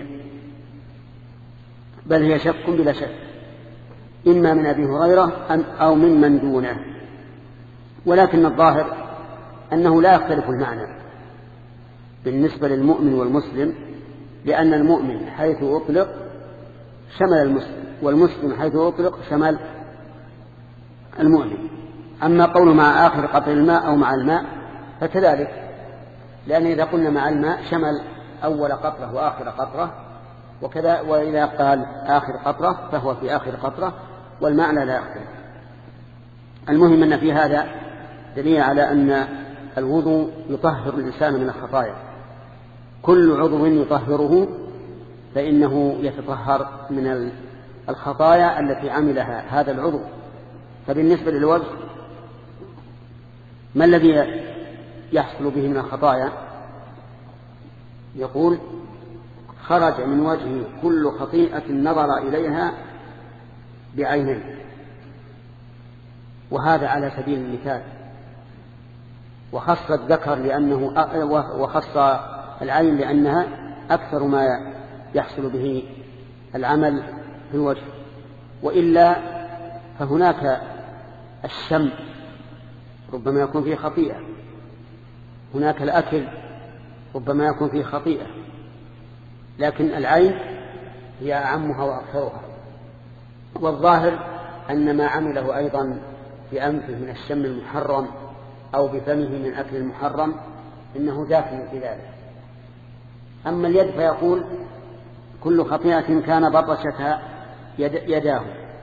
بل هي شك بلا شك، إما من أبي هريرة أو من من دونه. ولكن الظاهر أنه لا يختلف المعنى بالنسبة للمؤمن والمسلم، لأن المؤمن حيث أطلق شمل المسلم، والمسلم حيث أطلق شمل المؤمن. أما قول مع آخر قطر الماء أو مع الماء فكذلك، لأن إذا قلنا مع الماء شمل أول قطرة وآخر قطرة، وكذا وإذا قال آخر قطرة فهو في آخر قطرة، والمعنى لا يختلف. المهم أن في هذا دليل على أن الوضوء يطهر الإنسان من الخطايا، كل عضو يطهره فإنه يتطهر من الخطايا التي عملها هذا العضو. فبالنسبة للوجه ما الذي يحصل به من الخطايا؟ يقول: خرج من وجهه كل خطيئة نظر إليها بعينيه، وهذا على سبيل المثال، وخص الذكر لأنه وخص العين لأنها أكثر ما يحصل به العمل في الوجه، وإلا فهناك الشم ربما يكون فيه خطيئة، هناك الأكل ربما يكون فيه خطيئة، لكن العين هي أعمها وأكثرها. والظاهر أن ما عمله أيضا بأنفه من الشم المحرم أو بفمه من أكل المحرم إنه داخل في ذلك. أما اليد فيقول: كل خطيئة كان بطشتها يد يداه،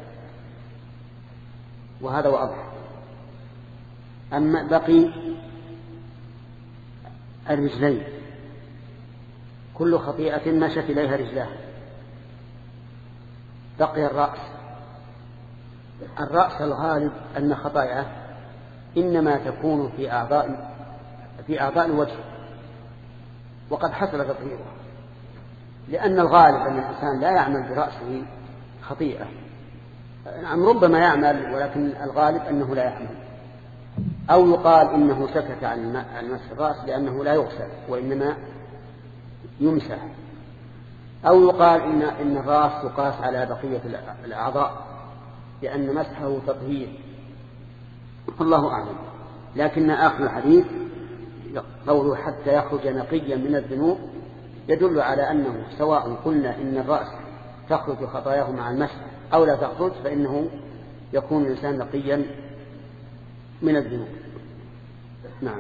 وهذا واضح. أما بقي الرجلين، كل خطيئة مشت إليها رجلاه. بقي الرأس. الرأس الغالب أن خطاياه إنما تكون في أعضاء في أعضاء الوجه، وقد حصل تطهيره، لأن الغالب أن الإنسان لا يعمل برأسه خطيئة. نعم ربما يعمل، ولكن الغالب أنه لا يعمل. أو يقال إنه سكت عن مسح الرأس لأنه لا يغسل وإنما يمسح. أو يقال إن, إن الرأس يقاس على بقية الأعضاء لأن مسحه تطهير، الله أعلم. لكن آخر الحديث قوله حتى يخرج نقيا من الذنوب يدل على أنه سواء قلنا إن الرأس تخرج خطاياه مع المسح أو لا تخرج، فإنه يكون الإنسان نقيا من الذنوب. نعم.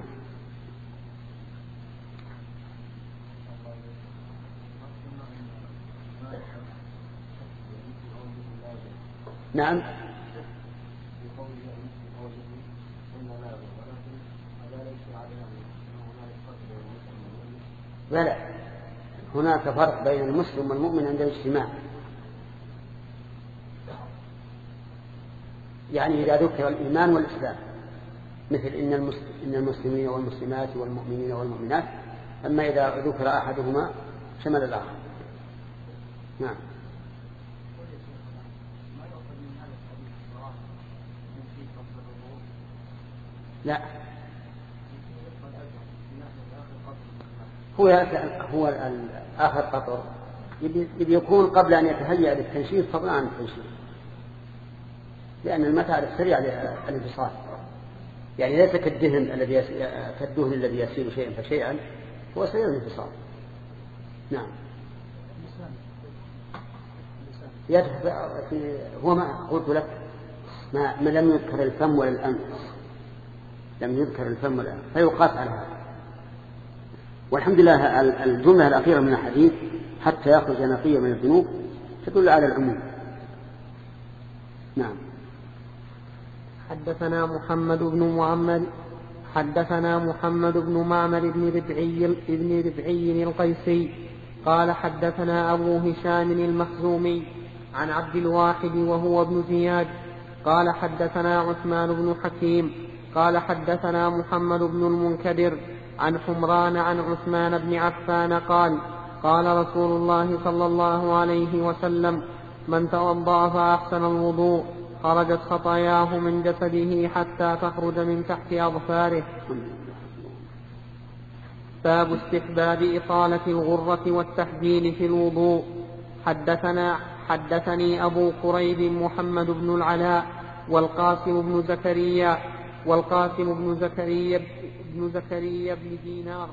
نعم. بلى، هناك فرق بين المسلم والمؤمن عند الاجتماع. يعني إذا ذكر الإيمان والإسلام، مثل إن إن المسلمين والمسلمات والمؤمنين والمؤمنات، أما إذا ذكر أحدهما شمل الآخر. نعم. لا، هو هو آخر قطر يبي يكون قبل أن يتهيأ للتنشيط فضلا عن التنشيط، لأن المتاع السريع للانفصال، يعني ليس كالدهن الذي كالدهن الذي يسير شيئا فشيئا، هو سريع الانفصال. نعم. في هو ما قلت لك ما, ما لم يذكر الفم ولا الأنف، لم يذكر الفم ولا الأنف فيقاس على هذا. والحمد لله الجملة الأخيرة من الحديث حتى يخرج نقيا من الذنوب تدل على العموم. نعم. حدثنا محمد بن معمر حدثنا محمد بن معمر بن ربعي بن ربعي القيسي قال حدثنا أبو هشام المخزومي عن عبد الواحد وهو ابن زياد قال حدثنا عثمان بن حكيم قال حدثنا محمد بن المنكدر عن حمران عن عثمان بن عفان قال قال رسول الله صلى الله عليه وسلم: من توضأ فأحسن الوضوء خرجت خطاياه من جسده حتى تخرج من تحت أظفاره. باب استحباب إطالة الغرة والتحجيل في الوضوء. حدثنا حدثني أبو قريب محمد بن العلاء والقاسم بن زكريا والقاسم بن زكريا بن زكريا بن دينار.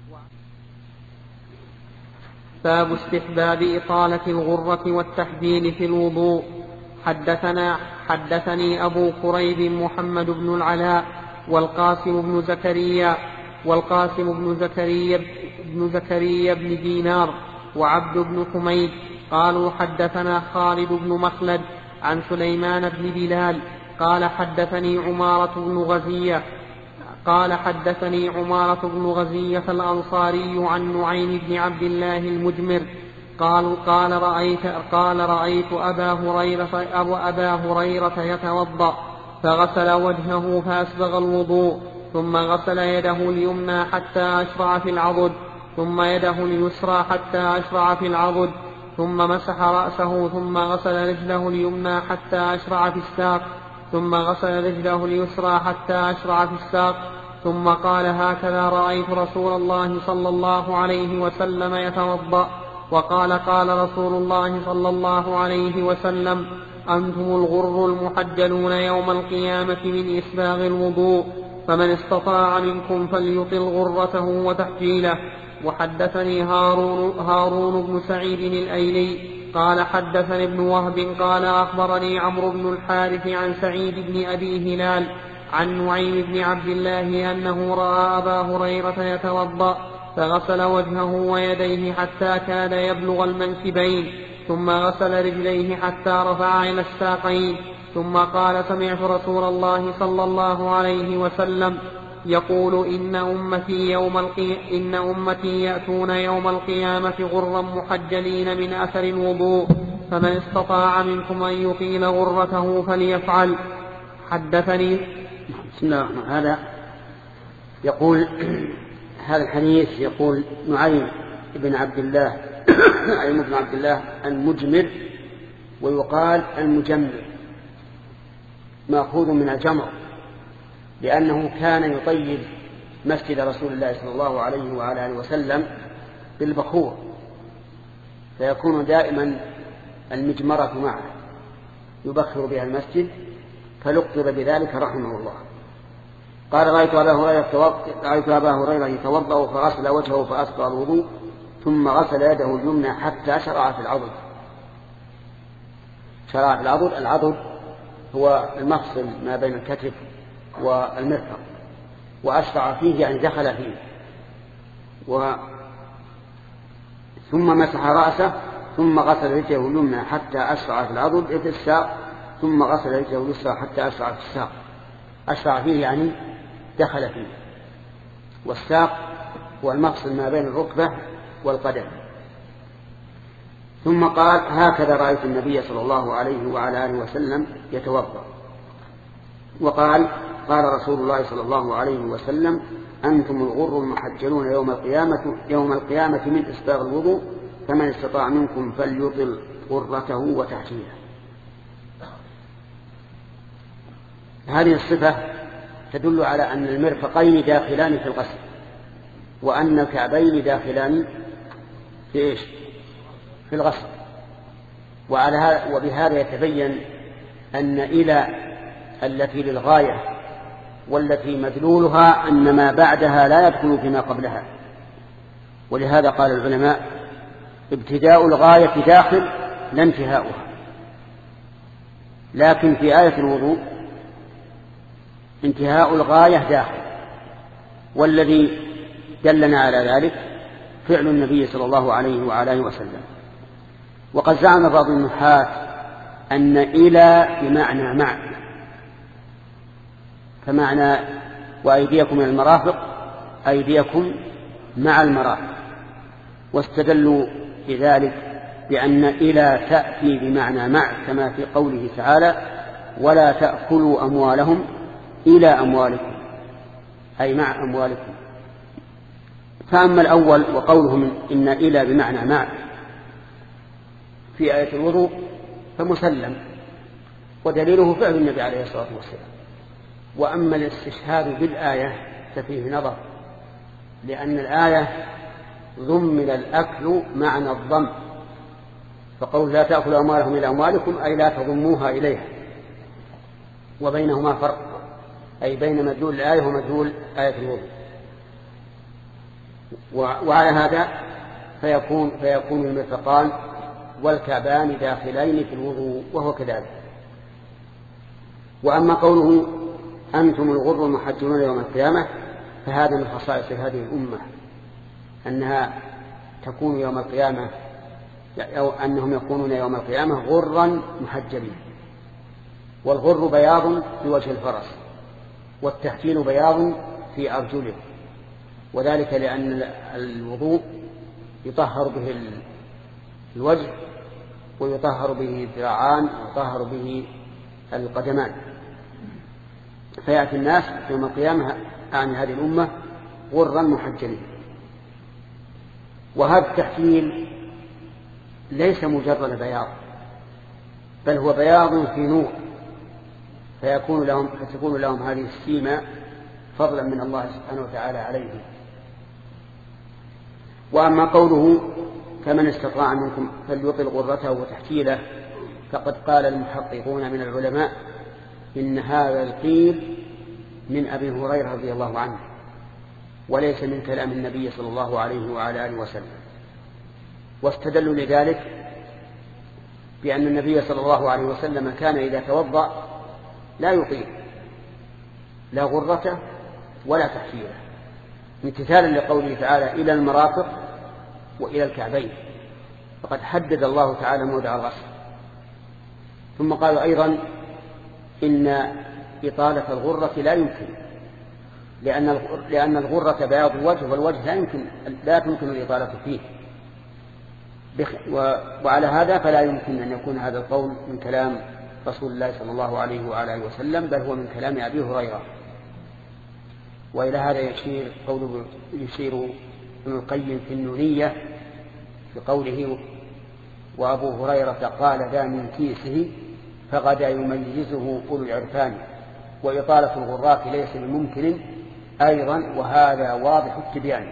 باب استحباب إطالة الغرة والتحجيل في الوضوء. حدثنا حدثني أبو قريب محمد بن العلاء والقاسم بن زكريا والقاسم بن زكريا بن زكريا بن دينار وعبد بن حميد قالوا حدثنا خالد بن مخلد عن سليمان بن بلال قال حدثني عمارة بن غزية قال حدثني عمارة بن غزية الأنصاري عن نعيم بن عبد الله المجمر قال قال رأيت قال رأيت أبا هريرة أبو أبا هريرة يتوضأ فغسل وجهه فأسبغ الوضوء ثم غسل يده اليمنى حتى أشرع في العضد ثم يده اليسرى حتى أشرع في العضد ثم مسح رأسه ثم غسل رجله اليمنى حتى أشرع في الساق ثم غسل رجله اليسرى حتى أشرع في الساق ثم قال هكذا رأيت رسول الله صلى الله عليه وسلم يتوضأ. وقال قال رسول الله صلى الله عليه وسلم: أنتم الغر المحجلون يوم القيامة من إسباغ الوضوء، فمن استطاع منكم فليطل غرته وتحجيله. وحدثني هارون, هارون بن سعيد الأيلي قال حدثني ابن وهب قال أخبرني عمرو بن الحارث عن سعيد بن أبي هلال عن نعيم بن عبد الله أنه رأى أبا هريرة يتوضأ فغسل وجهه ويديه حتى كاد يبلغ المنكبين ثم غسل رجليه حتى رفع إلى الساقين ثم قال: سمعت رسول الله صلى الله عليه وسلم يقول: إن أمتي, يوم القي... إن أمتي يأتون يوم القيامة غرا محجلين من أثر الوضوء، فمن استطاع منكم أن يطيل غرته فليفعل. حدثني بسم الله الرحمن الرحيم. هذا يقول هذا الحديث يقول نعيم بن عبد الله نعيم بن عبد الله المجمر، ويقال المجمر، مأخوذ من الجمر، لأنه كان يطيب مسجد رسول الله صلى الله عليه وعلى آله وسلم بالبخور، فيكون دائما المجمرة معه يبخر بها المسجد، فلقب بذلك رحمه الله. قال: رأيت أبا هريرة رأيت أبا هريرة يتوضأ فغسل وجهه فأسبغ الوضوء ثم غسل يده اليمنى حتى شرع في العضد. شرع في العضد، العضد هو المفصل ما بين الكتف والمرفق، وأشرع فيه يعني دخل فيه، و ثم مسح رأسه ثم غسل رجله اليمنى حتى أشرع في العضد في الساق ثم غسل رجله اليسرى حتى أشرع في الساق. أشرع فيه يعني دخل فيه، والساق هو المفصل ما بين الركبة والقدم. ثم قال: هكذا رأيت النبي صلى الله عليه وعلى آله وسلم يتوضأ. وقال قال رسول الله صلى الله عليه وسلم أنتم الغر المحجلون يوم القيامة, يوم القيامة من إسباغ الوضوء فمن استطاع منكم فليطل غرته وتحجيله. هذه الصفة تدل على أن المرفقين داخلان في الغسل وأن الكعبين داخلان في إيش؟ في الغسل. وعلى هذا وبهذا يتبين أن إلى التي للغاية والتي مدلولها أن ما بعدها لا يدخل فيما قبلها. ولهذا قال العلماء ابتداء الغاية داخل لا انتهاؤها، لكن في آية الوضوء انتهاء الغاية داخل، والذي دلنا على ذلك فعل النبي صلى الله عليه وعلى وسلم. وقد زعم بعض النحاة أن إلى بمعنى مع، فمعنى وأيديكم من المرافق أيديكم مع المرافق، واستدلوا بذلك بأن إلى تأتي بمعنى مع كما في قوله تعالى ولا تأكلوا أموالهم إلى أموالكم أي مع أموالكم. فأما الأول وقولهم إن إلى بمعنى مع في آية الوضوء فمسلم ودليله فعل النبي عليه الصلاة والسلام. وأما الاستشهاد بالآية ففيه نظر، لأن الآية ضمن الأكل معنى الضم، فقول لا تأكلوا أموالهم إلى أموالكم أي لا تضموها إليها، وبينهما فرق أي بين مدلول الآية ومدلول آية الوضوء. وعلى هذا فيكون, فيكون المرفقان والكعبان داخلين في الوضوء وهو كذلك. وأما قوله أنتم الغر المحجلون يوم القيامة فهذا من خصائص هذه الأمة أنها تكون يوم القيامة أو أنهم يكونون يوم القيامة غرا محجلين. والغر بياض في وجه الفرس والتحجيل بياض في أرجله، وذلك لأن الوضوء يطهر به الوجه ويطهر به الذراعان ويطهر به القدمان، فيأتي الناس يوم القيامة عن هذه الأمة غرا محجلين. وهذا التحجيل ليس مجرد بياض، بل هو بياض في نور، فيكون لهم, فتكون لهم هذه السيمة فضلا من الله سبحانه وتعالى عليهم. وأما قوله فمن استطاع منكم فليطل غرته وتحجيله فقد قال المحققون من العلماء إن هذا القيل من أبي هريرة رضي الله عنه وليس من كلام النبي صلى الله عليه وعلى آله وسلم. واستدلوا لذلك بأن النبي صلى الله عليه وسلم كان إذا توضأ لا يطيل لا غرته ولا تحجيله، امتثالا لقوله تعالى إلى المرافق وإلى الكعبين، فقد حدد الله تعالى موضع الغسل. ثم قالوا أيضا إن إطالة الغرة لا يمكن، لأن لأن الغرة بياض الوجه والوجه لا يمكن لا تمكن الإطالة فيه، وعلى هذا فلا يمكن أن يكون هذا القول من كلام رسول الله صلى الله عليه وعلى آله وسلم، بل هو من كلام أبي هريرة. وإلى هذا يشير قوله يشير ابن القيم في النونية في قوله وأبو هريرة قال ذا من كيسه فغدا يميزه أولو العرفان وإطالة الغرات ليس بممكن أيضا، وهذا واضح التبيان.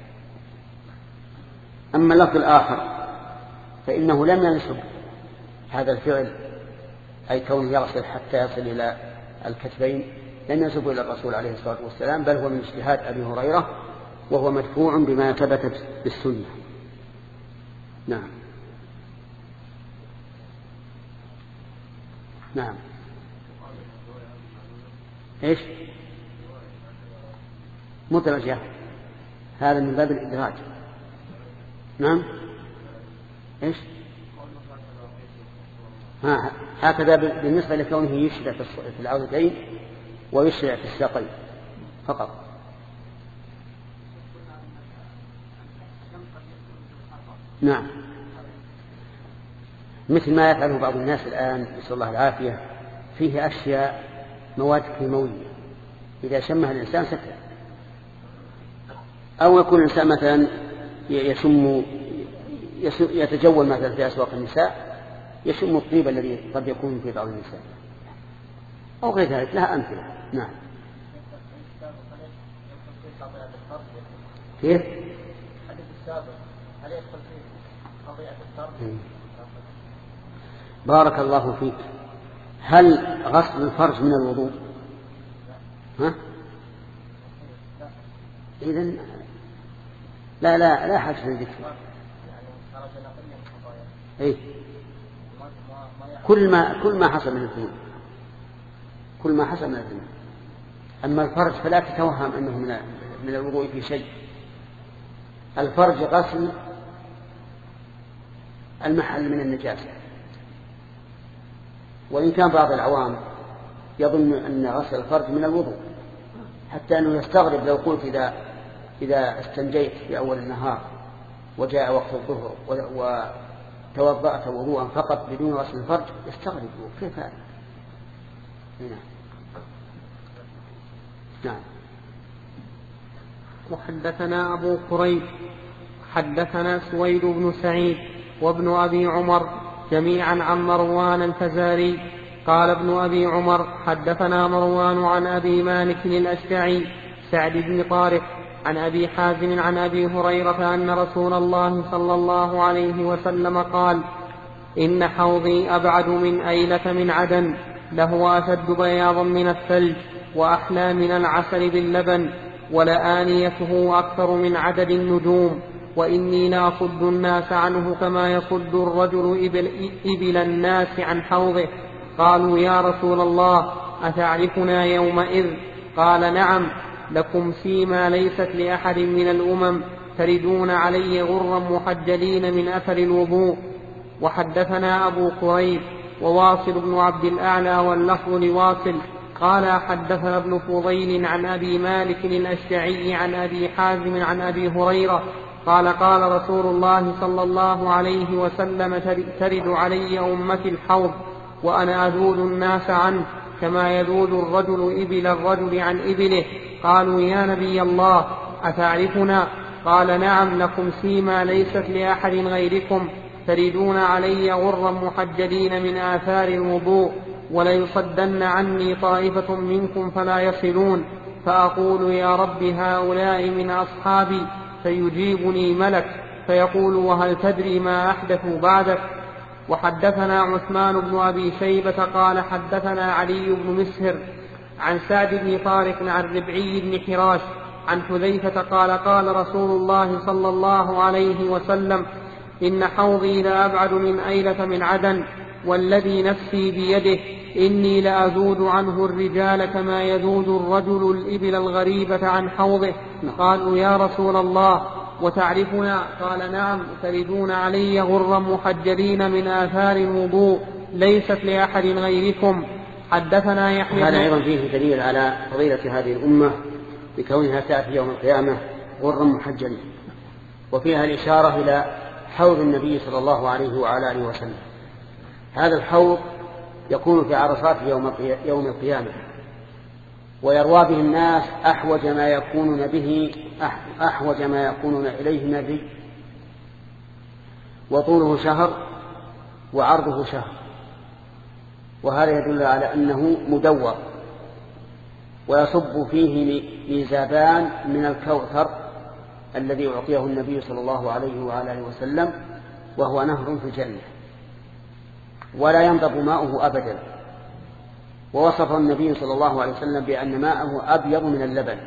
أما اللفظ الآخر فإنه لم ينسب هذا الفعل أي كونه يغسل حتى يصل إلى الكتفين لم ينسب إلى الرسول عليه الصلاة والسلام، بل هو من اجتهاد أبي هريرة وهو مدفوع بما ثبت بالسنة. نعم نعم إيش مدرج هذا من باب الإدراج. نعم إيش ها هكذا بالنسبة لكونه يشرع في العودتين ويشرع في الساقين فقط. نعم مثل ما يفعله بعض الناس الآن نسأل الله العافية، فيه أشياء مواد كيماوية إذا شمها الإنسان سكت. أو يكون الإنسان مثلا يشم يتجول مثلا في أسواق النساء يشم الطيب الذي قد يكون في بعض النساء أو غير ذلك، لها أمثلة. نعم. كيف؟ الحديث السابق هل يدخل فيه قضية الفرج؟ بارك الله فيك. هل غسل الفرج من الوضوء؟ ها؟ إذن لا لا لا حاجة للذكر. إيه؟ كل ما كل ما حصل من الذنوب كل ما حصل من الذنوب. أما الفرج فلا تتوهم أنه من من الوضوء في شيء. الفرج غسل المحل من النجاسة. وإن كان بعض العوام يظن أن غسل الفرج من الوضوء، حتى أنه يستغرب لو قلت إذا إذا استنجيت في أول النهار وجاء وقت الظهر وتوضأت وضوءا فقط بدون غسل الفرج، يستغرب كيف هذا؟ نعم. نعم. وحدثنا أبو قريب حدثنا سويد بن سعيد وابن أبي عمر جميعا عن مروان الفزاري قال ابن أبي عمر حدثنا مروان عن أبي مالك الأشجعي سعد بن طارق عن أبي حازم عن أبي هريرة أن رسول الله صلى الله عليه وسلم قال: إن حوضي أبعد من أيلة من عدن، له أشد بياضا من الثلج وأحلى من العسل باللبن، ولآنيته أكثر من عدد النجوم، وإني لأصد الناس عنه كما يصد الرجل إبل, إبل الناس عن حوضه. قالوا: يا رسول الله أتعرفنا يومئذ؟ قال: نعم، لكم سيما ليست لأحد من الأمم، تردون علي غرا محجلين من أثر الوضوء. وحدثنا أبو قريب وواصل بن عبد الأعلى واللفظ لواصل قال: حدثنا ابن فضيل عن أبي مالك الأشجعي عن أبي حازم عن أبي هريرة قال: قال رسول الله صلى الله عليه وسلم: ترد علي أمتي الحوض وأنا أذود الناس عنه كما يذود الرجل إبل الرجل عن إبله. قالوا: يا نبي الله أتعرفنا؟ قال: نعم، لكم سيما ليست لأحد غيركم، تردون علي غرا محجلين من آثار الوضوء، وليصدن عني طائفة منكم فلا يصلون، فأقول: يا رب هؤلاء من أصحابي، فيجيبني ملك فيقول: وهل تدري ما أحدثوا بعدك؟ وحدثنا عثمان بن أبي شيبة قال: حدثنا علي بن مسهر عن سعد بن طارق عن ربعي بن حراش عن حذيفة قال: قال رسول الله صلى الله عليه وسلم: إن حوضي لأبعد من أيلة من عدن، والذي نفسي بيده إني لأذود عنه الرجال كما يذود الرجل الإبل الغريبة عن حوضه. قالوا: يا رسول الله وتعرفنا؟ قال: نعم، تردون علي غرا محجلين من آثار الوضوء، ليست لأحد غيركم. حدثنا يحيى. هذا أيضا فيه دليل على فضيلة هذه الأمة بكونها تأتي يوم القيامة غرا محجلين، وفيها الإشارة إلى حوض النبي صلى الله عليه وعلى آله وسلم. هذا الحوض يكون في عرصات يوم القيامة، ويروى به الناس أحوج ما يكونون به أحوج ما يكونون إليه من الري، وطوله شهر وعرضه شهر، وهذا يدل على أنه مدور، ويصب فيه ميزابان من الكوثر الذي أعطيه النبي صلى الله عليه وآله وسلم، وهو نهر في الجنة ولا ينضب ماؤه أبدا. ووصف النبي صلى الله عليه وسلم بأن ماءه أبيض من اللبن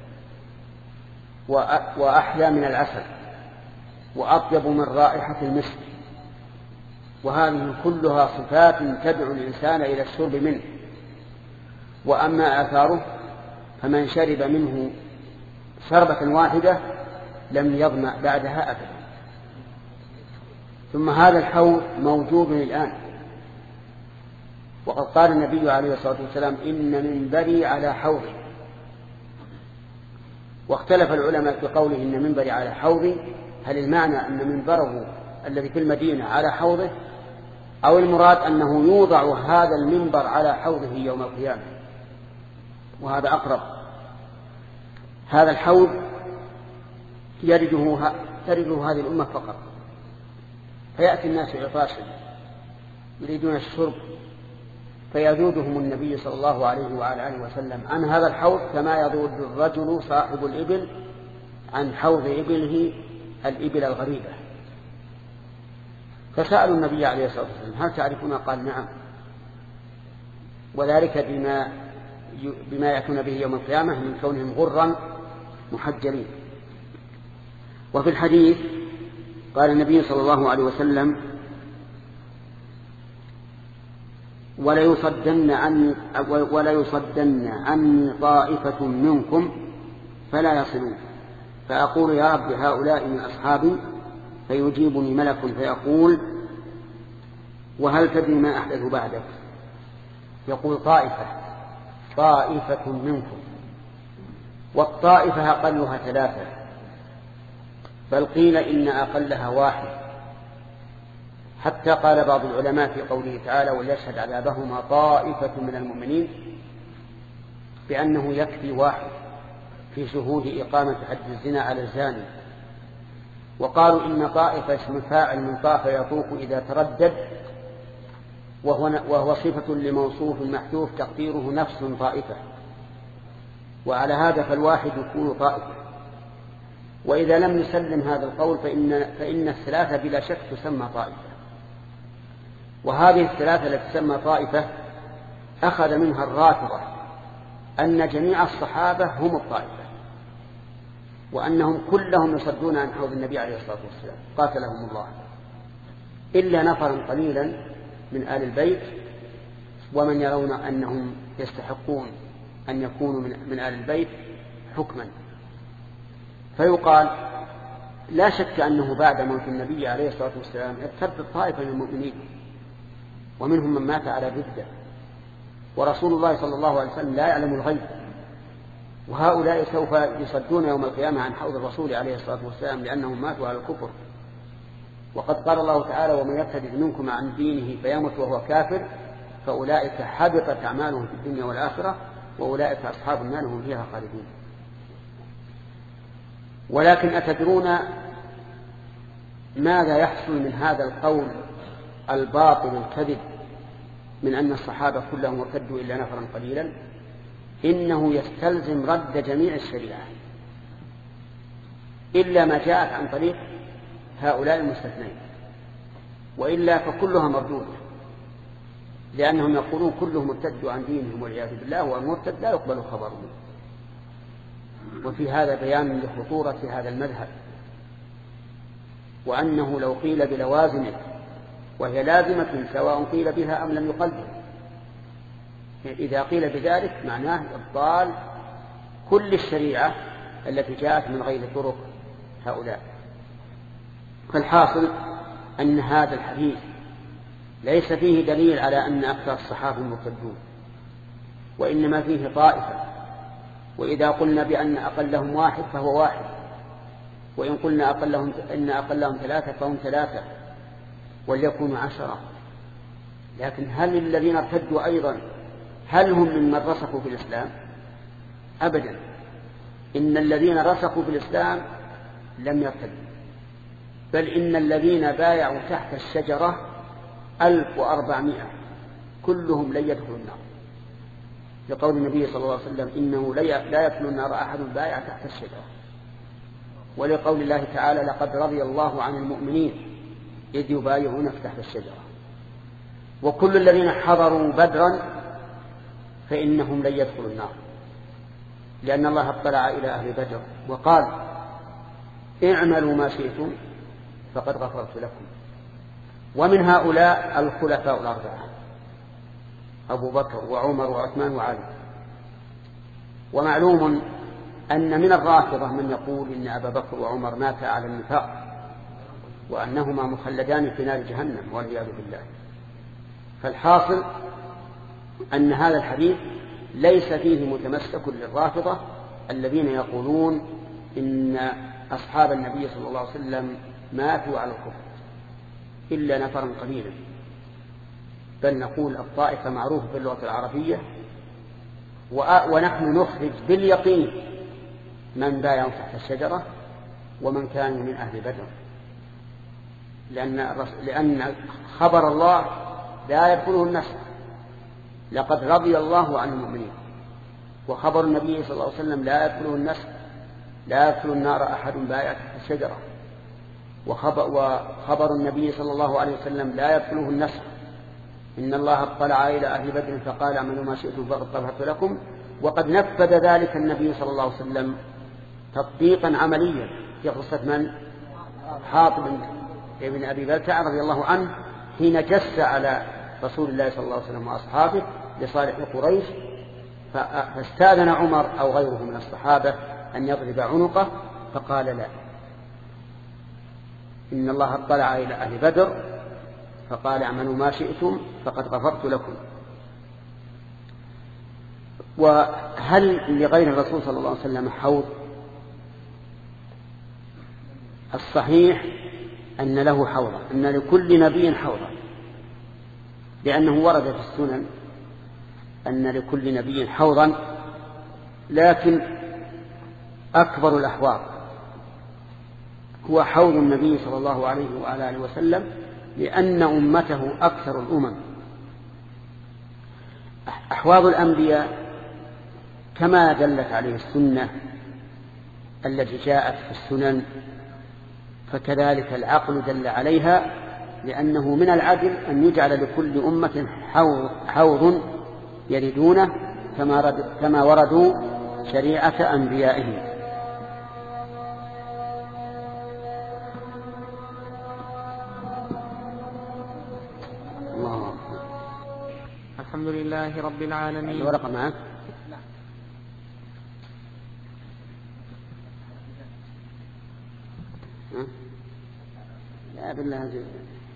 وأحلى من العسل وأطيب من رائحة المسك، وهذه كلها صفات تدعو الإنسان إلى الشرب منه. وأما آثاره فمن شرب منه شربة واحدة لم يظمأ بعدها أبدا. ثم هذا الحوض موجود الآن، وقد قال النبي عليه الصلاة والسلام: إن منبري على حوضي. واختلف العلماء في قوله إن منبري على حوضي، هل المعنى أن منبره الذي في المدينة على حوضه، أو المراد أنه يوضع هذا المنبر على حوضه يوم القيامة؟ وهذا أقرب. هذا الحوض يرده, ترده هذه الأمة فقط، فيأتي الناس عطاشا يريدون الشرب فيذودهم النبي صلى الله عليه وعلى آله وسلم عن هذا الحوض كما يذود الرجل صاحب الإبل عن حوض إبله الإبل الغريبة. فسألوا النبي عليه الصلاة والسلام هل تعرفون؟ قال نعم، وذلك بما بما يأتون به يوم القيامة من كونهم غرا محجلين. وفي الحديث قال النبي صلى الله عليه وسلم ولا يصدن عني, ولا يصدن عني طائفة منكم فلا يصلون، فأقول يا رب هؤلاء من أصحابي، فيجيبني ملك فيقول وهل تدري ما أحدث بعدك؟ يقول طائفة طائفة منكم، والطائفة أقلها ثلاثة، بل قيل إن أقلها واحد، حتى قال بعض العلماء في قوله تعالى وليشهد عذابهما طائفة من المؤمنين بأنه يكفي واحد في شهود إقامة حد الزنا على الزاني. وقالوا إن طائفة اسم فاعل من طاف يطوف إذا تردد، وهو, وهو صفة لموصوف محذوف تقديره نفس طائفة، وعلى هذا فالواحد يكون طائفة. وإذا لم نسلم هذا القول فإن, فإن الثلاثة بلا شك تسمى طائفة، وهذه الثلاثة التي تسمى طائفة أخذ منها الرافضة أن جميع الصحابة هم الطائفة، وأنهم كلهم يصدون عن حوض النبي عليه الصلاة والسلام قاتلهم الله، إلا نفرا قليلا من آل البيت ومن يرون أنهم يستحقون أن يكونوا من آل البيت حكما. فيقال لا شك أنه بعد موت النبي عليه الصلاة والسلام ارتدت طائفة من المؤمنين ومنهم من مات على ردة، ورسول الله صلى الله عليه وسلم لا يعلم الغيب، وهؤلاء سوف يصدون يوم القيامة عن حوض الرسول عليه الصلاة والسلام لأنهم ماتوا على الكفر. وقد قال الله تعالى ومن يرتد منكم عن دينه فيمت وهو كافر فأولئك حبطت أعمالهم في الدنيا والآخرة وأولئك أصحاب النار هم فيها خالدون. ولكن أتدرون ماذا يحصل من هذا القول الباطل الكذب من أن الصحابة كلهم ارتدوا إلا نفرا قليلا؟ إنه يستلزم رد جميع الشريعة إلا ما جاءت عن طريق هؤلاء المستثنين، وإلا فكلها مردودة، لأنهم يقولون كلهم ارتدوا عن دينهم والعياذ بالله، والمرتد لا يقبل خبره. وفي هذا بيان لخطورة هذا المذهب، وأنه لو قيل بلوازمه وهي لازمة سواء قيل بها أم لم يقل بها، إذا قيل بذلك معناه إبطال كل الشريعة التي جاءت من غير طرق هؤلاء. فالحاصل أن هذا الحديث ليس فيه دليل على أن أكثر الصحابة مرتدون، وإنما فيه طائفة، وإذا قلنا بأن أقلهم واحد فهو واحد، وإن قلنا أقلهم إن أقلهم ثلاثة فهم ثلاثة، وليكونوا عشرة. لكن هل الذين ارتدوا أيضا هل هم من رسخوا في الإسلام؟ أبدا، إن الذين رسخوا في الإسلام لم يرتدوا، بل إن الذين بايعوا تحت الشجرة ألف وأربعمائة كلهم لن يدخلوا النار، لقول النبي صلى الله عليه وسلم إنه لا يدخل النار أحد بايع تحت الشجرة، ولقول الله تعالى لقد رضي الله عن المؤمنين إذ يبايعونك تحت الشجرة. وكل الذين حضروا بدرا فإنهم لن يدخلوا النار، لأن الله اطلع إلى أهل بدر وقال اعملوا ما شئتم فقد غفرت لكم. ومن هؤلاء الخلفاء الأربعة أبو بكر وعمر وعثمان وعلي. ومعلوم أن من الرافضة من يقول إن أبا بكر وعمر ماتا على النفاق وأنهما مخلدان في نار جهنم والعياذ بالله. فالحاصل أن هذا الحديث ليس فيه متمسك للرافضة الذين يقولون إن أصحاب النبي صلى الله عليه وسلم ماتوا على الكفر إلا نفرا قليلا، بل نقول الطائفة معروفة في اللغة العربية ونحن نخرج باليقين من بايع تحت الشجرة ومن كان من أهل بدر، لأن, لأن خبر الله لا يدخله النسخ، لقد رضي الله عن المؤمنين، وخبر النبي صلى الله عليه وسلم لا يدخله النسخ، لا يدخل النار أحد بايع تحت الشجرة، وخبر, وخبر النبي صلى الله عليه وسلم لا يدخله النسخ. إن الله اطلع إلى أهل بدر فقال اعملوا ما شئتم فقد غفرت لكم، وقد نفذ ذلك النبي صلى الله عليه وسلم تطبيقا عمليا في قصة من؟ حاطب بن أبي بلتع رضي الله عنه حين جس على رسول الله صلى الله عليه وسلم وأصحابه لصالح قريش، فاستأذن عمر أو غيره من الصحابة أن يضرب عنقه، فقال لا، إن الله اطلع إلى أهل بدر فقال اعملوا ما شئتم فقد غفرت لكم. وهل لغير الرسول صلى الله عليه وسلم حوض؟ الصحيح أن له حوضا، أن لكل نبي حوضا، لأنه ورد في السنن أن لكل نبي حوضا، لكن أكبر الأحواض هو حوض النبي صلى الله عليه وعلى آله وسلم، لأن أمته أكثر الأمم. أحواض الأنبياء كما دلت عليه السنة التي جاءت في السنن، فكذلك العقل دل عليها، لأنه من العدل أن يجعل لكل أمة حوض يردونه كما وردوا شريعة أنبيائهم. الحمد لله رب العالمين. الورقة معك؟ لا بالله هذه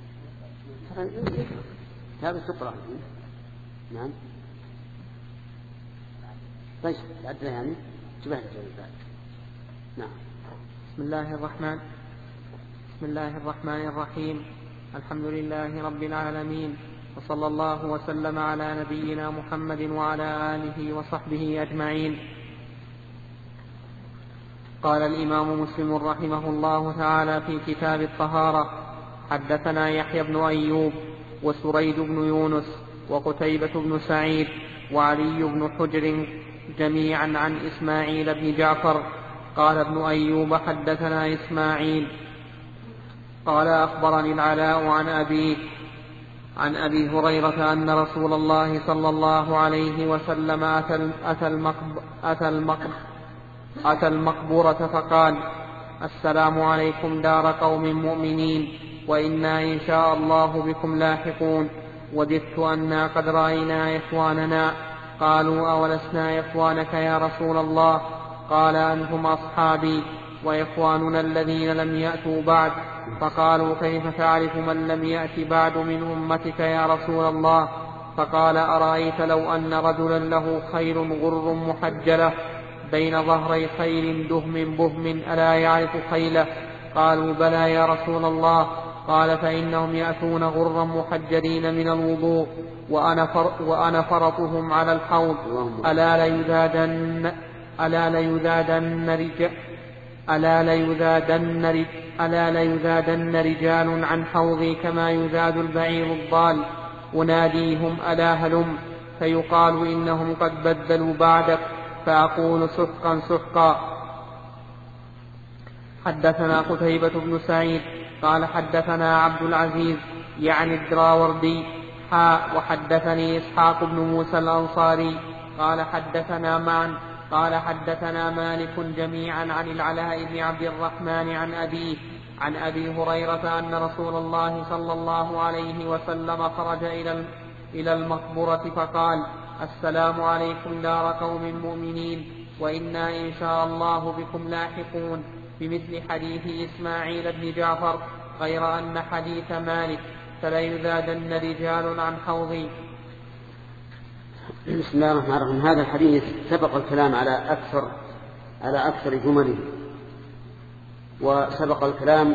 هذا تقرأ. نعم طيب عدنا يعني تبهد الجواب. نعم. بسم الله الرحمن بسم الله الرحمن الرحيم. الحمد لله رب العالمين، وصلى الله وسلم على نبينا محمد وعلى آله وصحبه أجمعين. قال الإمام مسلم رحمه الله تعالى في كتاب الطهارة: حدثنا يحيى بن أيوب وسريد بن يونس وقتيبة بن سعيد وعلي بن حجر جميعا عن إسماعيل بن جعفر. قال ابن أيوب: حدثنا إسماعيل قال أخبرني العلاء عن أبيه عن أبي هريرة أن رسول الله صلى الله عليه وسلم أتى المقب أتى المقب أتى المقبورة فقال: السلام عليكم دار قوم مؤمنين، وإنا إن شاء الله بكم لاحقون. وددت أنا قد رأينا إخواننا. قالوا: أولسنا إخوانك يا رسول الله؟ قال: أنتم أصحابي وإخواننا الذين لم يأتوا بعد. فقالوا: كيف تعرف من لم يأت بعد من أمتك يا رسول الله؟ فقال: أرأيت لو أن رجلا له خيل غر محجلة بين ظهري خيل دهم بهم ألا يعرف خيله؟ قالوا: بلى يا رسول الله. قال: فإنهم يأتون غرا محجلين من الوضوء وأنا, فر وأنا فرطهم على الحوض. ألا ليذادن ألا ليذادن رجال ألا ليذادن, رج... ألا ليذادن رجال عن حوضي كما يذاد البعير الضال. أناديهم: ألا هلم؟ فيقال: إنهم قد بدلوا بعدك. فأقول: سحقا سحقا. حدثنا قتيبة بن سعيد قال حدثنا عبد العزيز يعني الدراوردي حاء وحدثني إسحاق بن موسى الأنصاري قال حدثنا معا قال حدثنا مالك جميعا عن العلاء بن عبد الرحمن عن أبيه عن أبي هريرة أن رسول الله صلى الله عليه وسلم خرج إلى إلى المقبرة فقال: السلام عليكم دار قوم مؤمنين، وإنا إن شاء الله بكم لاحقون، بمثل حديث إسماعيل بن جعفر، غير أن حديث مالك: فليذادن رجال عن حوضي. بسم الله الرحمن الرحيم. هذا الحديث سبق الكلام على أكثر على أكثر جمله، وسبق الكلام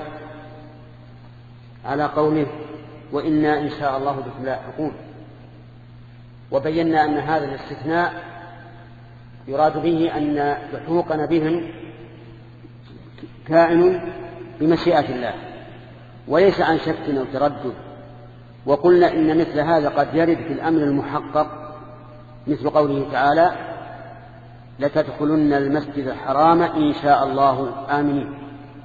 على قوله: وإنا إن شاء الله بكم لاحقون، وبينا أن هذا الاستثناء يراد به أن لحوقنا بهم كائن بمشيئة الله وليس عن شك أو تردد. وقلنا إن مثل هذا قد يرد في الأمر المحقق مثل قوله تعالى لتدخلن المسجد الحرام إن شاء الله آمنين،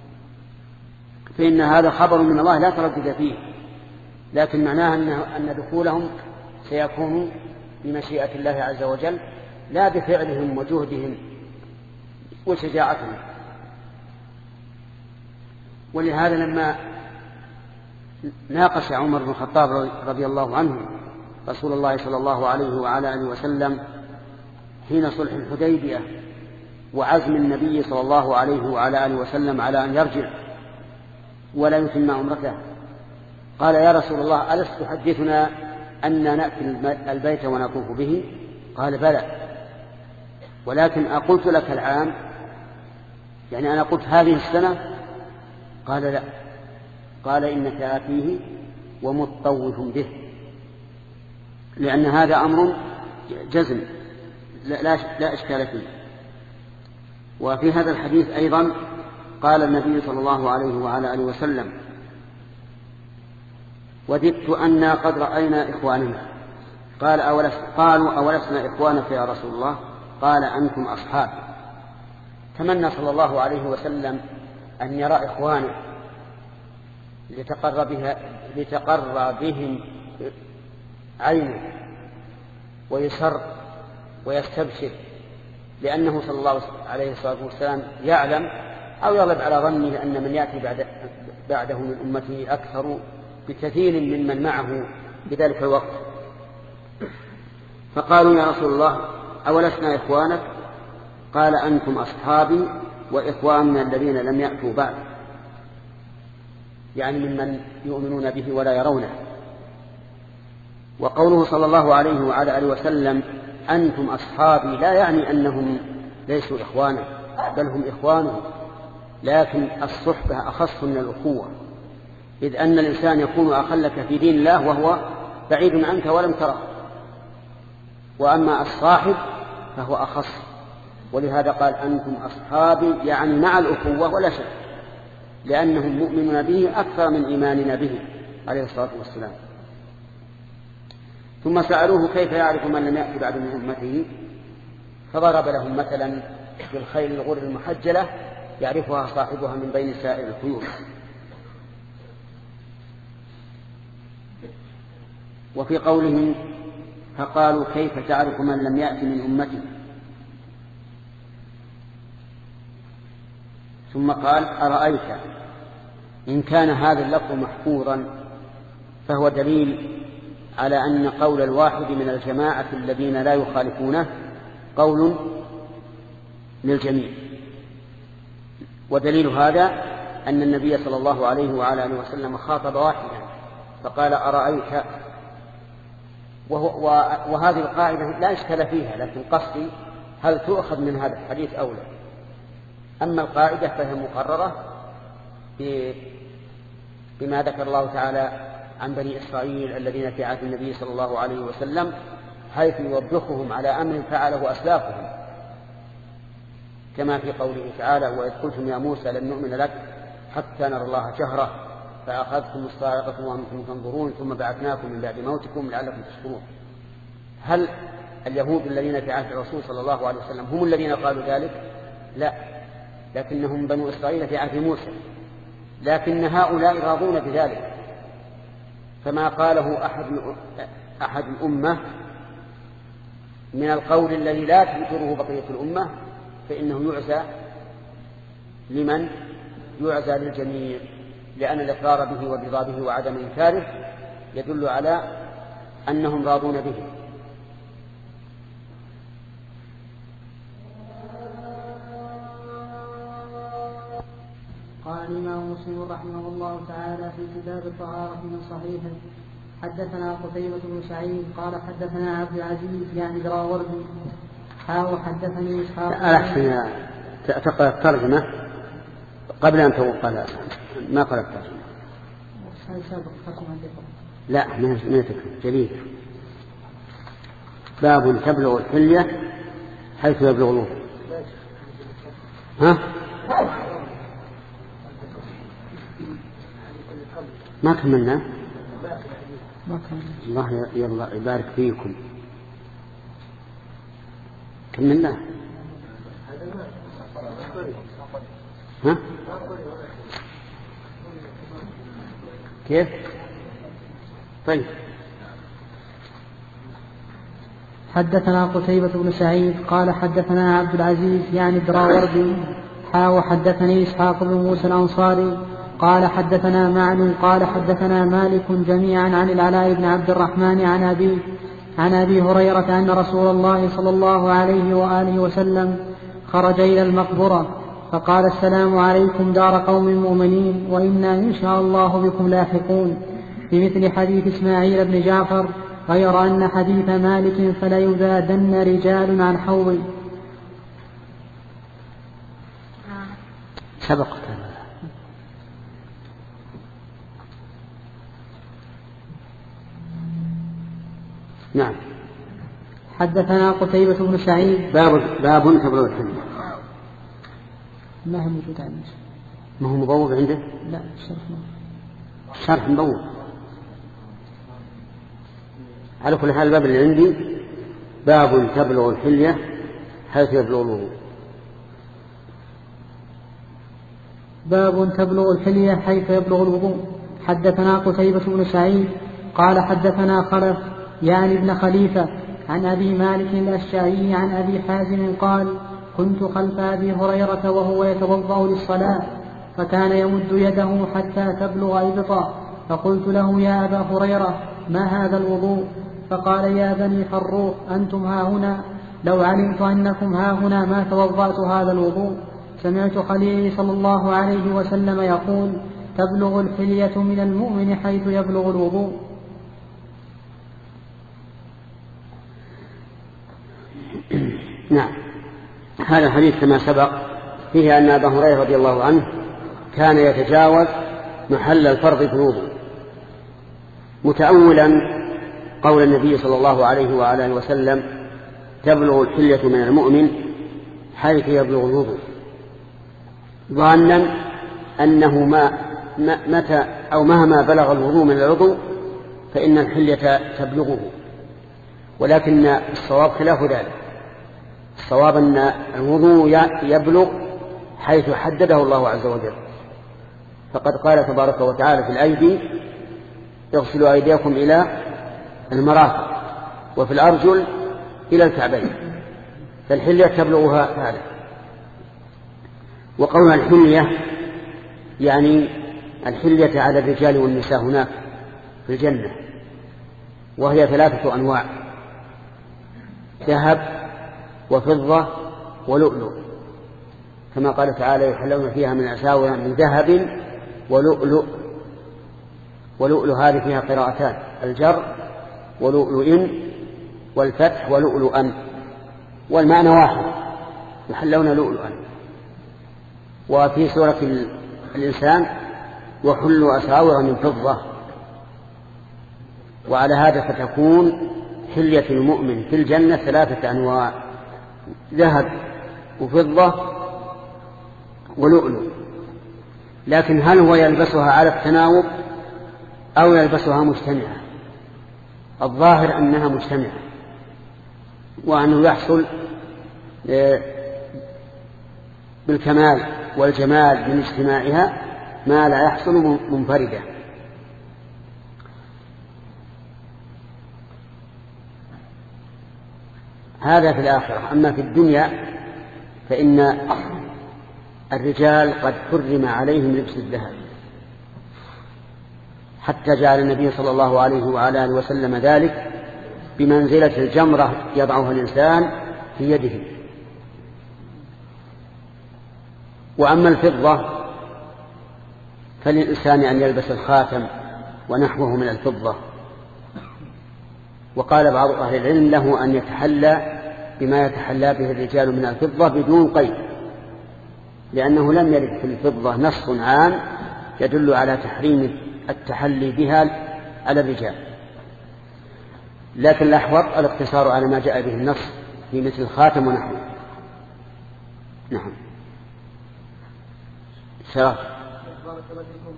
فإن هذا خبر من الله لا تردد فيه، لكن معناه أن دخولهم سيكون بمشيئة الله عز وجل لا بفعلهم وجهدهم وشجاعتهم. ولهذا لما ناقش عمر بن الخطاب رضي الله عنه رسول الله صلى الله عليه وعلى آله وسلم حين صلح الحديبية وعزم النبي صلى الله عليه وعلى آله وسلم على أن يرجع ولا يتم عمرته، قال يا رسول الله ألست تحدثنا أن نأتي البيت ونطوف به؟ قال بلى، ولكن أقلت لك العام، يعني أنا قلت هذه السنة؟ قال لا، قال إنك آتيه ومطوف به، لأن هذا أمر جزم لا, لا, لا إشكال فيه. وفي هذا الحديث أيضا قال النبي صلى الله عليه وعلى آله وسلم وددت أنا قد رأينا إخواننا. قال أولس قالوا أولسنا إخوانك يا رسول الله؟ قال أنتم أصحاب. تمنى صلى الله عليه وسلم أن يرى إخوانه لتقر, بها لتقر بهم عينه ويسر ويستبشر، لأنه صلى الله عليه وسلم يعلم أو يغلب على ظنه أن من يأتي بعد بعده من أمته أكثر بكثير ممن معه بذلك الوقت. فقالوا يا رسول الله أولسنا إخوانك؟ قال أنتم أصحابي وإخواننا الذين لم يأتوا بعد، يعني ممن يؤمنون به ولا يرونه. وقوله صلى الله عليه وعلى آله وسلم أنتم أصحابي لا يعني أنهم ليسوا إخوانا، بل هم إخوانهم، لكن الصحبة أخص من الأخوة، إذ أن الإنسان يكون أخلك في دين الله وهو بعيد عنك ولم تره، وأما الصاحب فهو أخص. ولهذا قال أنتم أصحابي، يعني مع الأخوة ولا شك، لأنهم مؤمنون به أكثر من إيماننا به عليه الصلاة والسلام. ثم سألوه كيف يعرف من لم يأتي بعد من أمته؟ فضرب لهم مثلا بالخيل الغر المحجلة يعرفها صاحبها من بين سائر الخيول. وفي قوله فقالوا كيف تعرف من لم يأتي من أمته؟ ثم قال أرأيت إن كان هذا اللفظ محفوظا فهو دليل على أن قول الواحد من الجماعة الذين لا يخالفونه قول للجميع. ودليل هذا أن النبي صلى الله عليه وعلى آله وسلم خاطب واحدا فقال أرأيت، وهو وهذه القاعدة لا إشكال فيها، لكن قصدي هل تؤخذ من هذا الحديث أو لا؟ أما القاعدة فهي مقررة بما ذكر الله تعالى عن بني إسرائيل الذين في عهد النبي صلى الله عليه وسلم، حيث يوبخهم على أمر فعله أسلافهم، كما في قوله تعالى وإذ قلتم يا موسى لن نؤمن لك حتى نرى الله جهرة فأخذتم الصاعقة وأنتم تنظرون ثم بعثناكم من بعد موتكم لعلكم تشكرون. هل اليهود الذين في عهد الرسول صلى الله عليه وسلم هم الذين قالوا ذلك؟ لا، لكنهم بنو إسرائيل في عهد موسى، لكن هؤلاء راضون بذلك، فما قاله أحد أحد الأمة من القول الذي لا تنكره بقية الأمة فإنه يعزى لمن؟ يعزى للجميع، لأن الإقرار به والرضا به وعدم إنكاره يدل على أنهم راضون به. قال الإمام مسلم رحمه الله تعالى في كتاب الطهارة من صحيحه حدثنا قتيبة بن سعيد قال حدثنا عبد العزيز يعني دراوردي حاو حدثني إسحاق. أحسن تقرأ الترجمة قبل أن توقع، ما قرأ الترجمة. لا ما تكفي جليل. باب تبلغ الحلية حيث يبلغ الوضوء. ها؟ ما كملنا. الله يلا يبارك فيكم. كملنا. ها؟ كيف؟ طيب. حدثنا قتيبة بن سعيد قال حدثنا عبد العزيز يعني الدراوردي حا وحدثني إسحاق بن موسى الأنصاري قال حدثنا معن قال حدثنا مالك جميعا عن العلاء بن عبد الرحمن عن أبي عن أبي هريرة أن رسول الله صلى الله عليه وآله وسلم خرج إلى المقبرة فقال السلام عليكم دار قوم مؤمنين وإنا إن شاء الله بكم لاحقون بمثل حديث إسماعيل بن جعفر غير أن حديث مالك فلا يذادن رجال عن حوض. سبق. نعم. حدثنا قتيبة بن سعيد. باب باب تبلغ الحلية. ما هي موجودة عندي. ما هو مبوب عنده؟ لا شرح شرح مبوب. على كل حال الباب اللي عندي باب تبلغ الحلية حيث يبلغ الوضوء. باب تبلغ الحلية حيث يبلغ الوضوء. حدثنا قتيبة بن سعيد قال حدثنا خلف يعني ابن خليفة عن أبي مالك الأشجعي عن أبي حازم قال كنت خلف أبي هريرة وهو يتوضأ للصلاة فكان يمد يده حتى تبلغ إبطا فقلت له يا أبا هريرة ما هذا الوضوء؟ فقال يا بني فروخ أنتم هاهنا لو علمت أنكم هاهنا ما توضأت هذا الوضوء. سمعت خليلي صلى الله عليه وسلم يقول تبلغ الحلية من المؤمن حيث يبلغ الوضوء. نعم. هذا الحديث كما سبق فيه أن أبا هريرة رضي الله عنه كان يتجاوز محل الفرض في الوضوء متأولا قول النبي صلى الله عليه وآله وسلم تبلغ الحلية من المؤمن حيث يبلغ الوضوء ظانا أنه ما متى أو مهما بلغ الوضوء من العضو فإن الحلية تبلغه، ولكن الصواب خلاف ذلك. الصواب أن الوضوء يبلغ حيث حدده الله عز وجل، فقد قال تبارك وتعالى في الأيدي اغسلوا أيديكم إلى المرافق وفي الأرجل إلى الكعبين، فالحلية تبلغها هذا. وقولها الحلية يعني الحلية على الرجال والنساء هناك في الجنة، وهي ثلاثة أنواع: ذهب وفضة ولؤلؤ، كما قال تعالى يحلون فيها من أساور من ذهب ولؤلؤ. ولؤلؤ هذه فيها قراءتان: الجر ولؤلؤ والفتح ولؤلؤا، والمعنى واحد يحلون لؤلؤا. وفي سورة الإنسان وحلوا أساور من فضة. وعلى هذا فتكون حلية المؤمن في الجنة ثلاثة أنواع: ذهب وفضة ولؤلؤ. لكن هل هو يلبسها على التناوب أو يلبسها مجتمعة؟ الظاهر أنها مجتمعة، وأنه يحصل بالكمال والجمال من اجتماعها ما لا يحصل منفردة. هذا في الآخرة. أما في الدنيا فإن الرجال قد حرم عليهم لبس الذهب، حتى جعل النبي صلى الله عليه وعلى آله وسلم ذلك بمنزلة الجمرة يضعها الإنسان في يده. وأما الفضة فللإنسان أن يلبس الخاتم ونحوه من الفضة. وقال بعض أهل العلم له أن يتحلى بما يتحلى به الرجال من الفضة بدون قيد، لأنه لم يرد في الفضة نص عام يدل على تحريم التحلي بها على الرجال. لكن الأحوط الاقتصار على ما جاء به النص في مثل الخاتم ونحوه. نعم. شرف. بارك الله فيكم.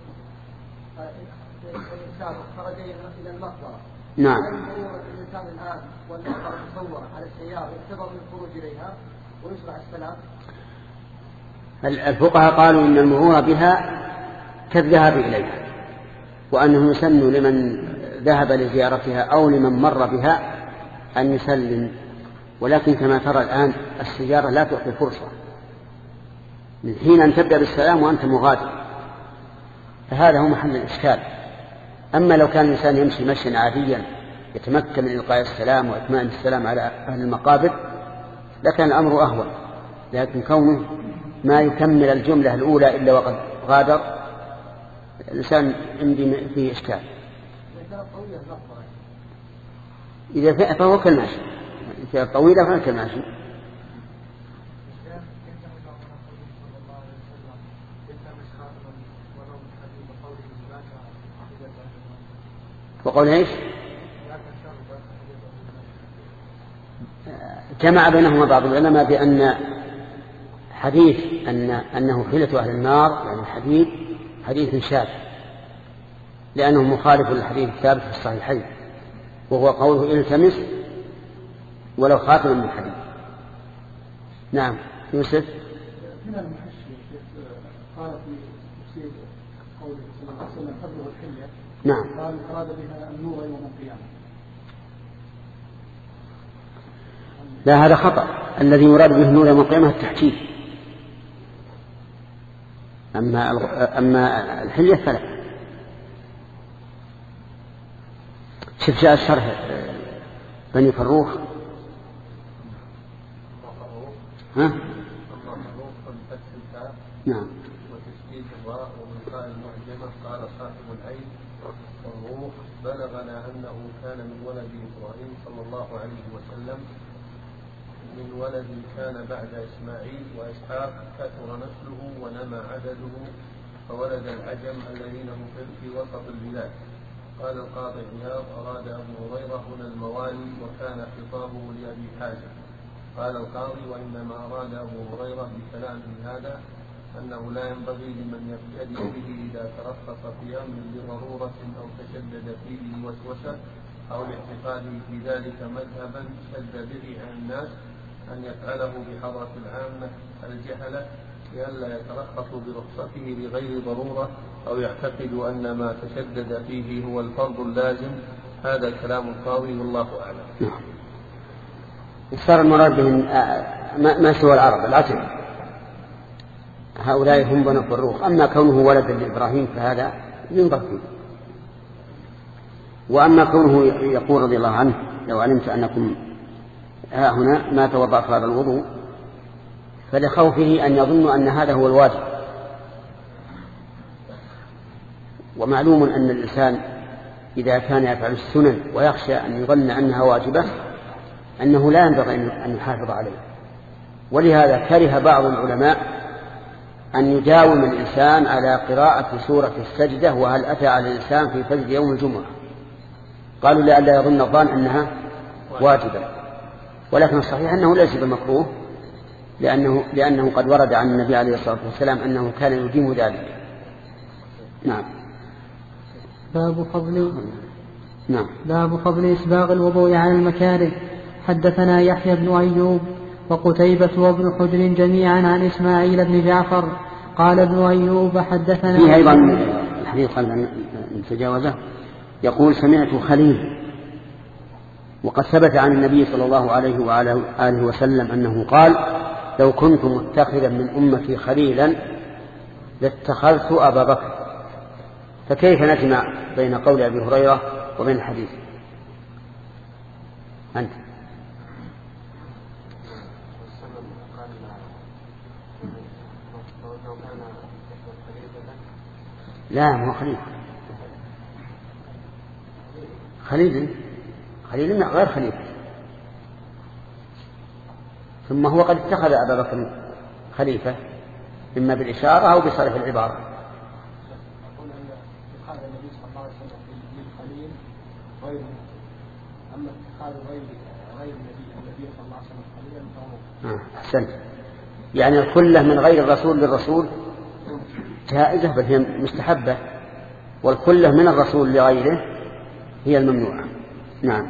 الإنسان خرج إلى المقبرة. نعم. هل مرور الإنسان الآن والمقبرة تصور على السيارة يعتبر من الخروج إليها ويشرع السلام؟ الفقهاء قالوا إن المرور بها كالذهاب إليها، وأنه يسن لمن ذهب لزيارتها أو لمن مر بها أن يسلم، ولكن كما ترى الآن السيارة لا تعطي فرصة من حين أن تبدأ بالسلام وأنت مغادر، فهذا هو محل الإشكال. أما لو كان الإنسان يمشي مشيا عاديا يتمكن من إلقاء السلام وإتمام السلام على أهل المقابر لكان الأمر أهون، لكن كونه ما يكمل الجملة الأولى إلا وقد غادر الإنسان عندي فيه إشكال. إذا فهو كالماشي، إذا طويلة فهو كالماشي. وقول ايش؟ جمع بينهما بعض العلماء بأن حديث أن أنه حيلة أهل النار يعني حديث حديث شاذ، لأنه مخالف للحديث الثابت في الصحيحين، وهو قوله التمس ولو خاتما من حديد. نعم. يوسف. هنا المحشي قال في تفسير قوله صلى الله عليه وسلم تبلغ الحلية. نعم. قال أراد بها النور يوم القيامة. لا، هذا خطأ. الذي يراد به النور يوم القيامة التحجيب، أما أما الحلية فلا. شوف جاء الشرح بني فروخ. ها؟ نعم. وتشديد الراء ومنقاء المعجمة. قال صاحب العين والروح بلغنا أنه كان من ولد إبراهيم صلى الله عليه وسلم من ولد كان بعد إسماعيل وإسحاق كثر نسله ونمى عدده فولد العجم الذين هم في وسط البلاد. قال القاضي عياض أراد أبو هريرة هنا الموالي وكان خطابه لأبي حازم. قال القاضي وإنما أراد أبو هريرة بكلامه هذا أنه لا ينبغي لمن يبتدي به إذا ترخص في أمر لضرورة أو تشدد فيه لوسوسة أو لاعتقاده في ذلك مذهبا شد به عن الناس أن يفعله بحضرة العامة الجهلة لئلا يترخصوا برخصته لغير ضرورة أو يعتقد أن ما تشدد فيه هو الفرض اللازم. هذا كلام القاضي والله أعلم. صار المراد بهم ما سوى العرب العجم، هؤلاء هم بنو فروخ. أما كونه ولدا لإبراهيم فهذا ينظر فيه. وأما كونه يقول رضي الله عنه لو علمت أنكم ها هنا ما توضأت هذا الوضوء فلخوفه أن يظن أن هذا هو الواجب. ومعلوم أن الإنسان إذا كان يفعل السنن ويخشى أن يظن أنها واجبة أنه لا ينبغي أن يحافظ عليه. ولهذا كره بعض العلماء أن يداوم الإنسان على قراءة سورة السجدة وهل أتى على الإنسان في فجر يوم الجمعة، قالوا لئلا يظن الظان أنها واجبة. ولكن الصحيح أنه ليس بمكروه، لأنه, لأنه قد ورد عن النبي عليه الصلاة والسلام أنه كان يديم ذلك. نعم. باب فضل نعم. باب فضل إسباغ الوضوء على المكاره. حدثنا يحيى بن أيوب وقتيبة وابن حجر جميعا عن إسماعيل بن جعفر قال ابن أيوب حدثنا. فيه أيضا الحديث قبل نتجاوزه يقول سمعت خليل، وقد ثبت عن النبي صلى الله عليه وعلى آله وسلم أنه قال لو كنت متخذا من أمتي خليلا لاتخذت أبا بكر. فكيف نجمع بين قول أبي هريرة وبين الحديث؟ أنت لا مو خليل خليل خليل غير خليل، ثم هو قد اتخذ أبا بكر خليفة إما بالإشارة أو بصرف العبارة. أقول أن اتخاذ النبي صلى الله عليه وسلم للخليل غير، أما اتخاذ غير غير النبي صلى الله عليه وسلم قليلا فهو أحسنت. يعني الخلة من غير الرسول للرسول جائزة بل هي مستحبة، والخلة من الرسول لغيره هي الممنوعة. نعم.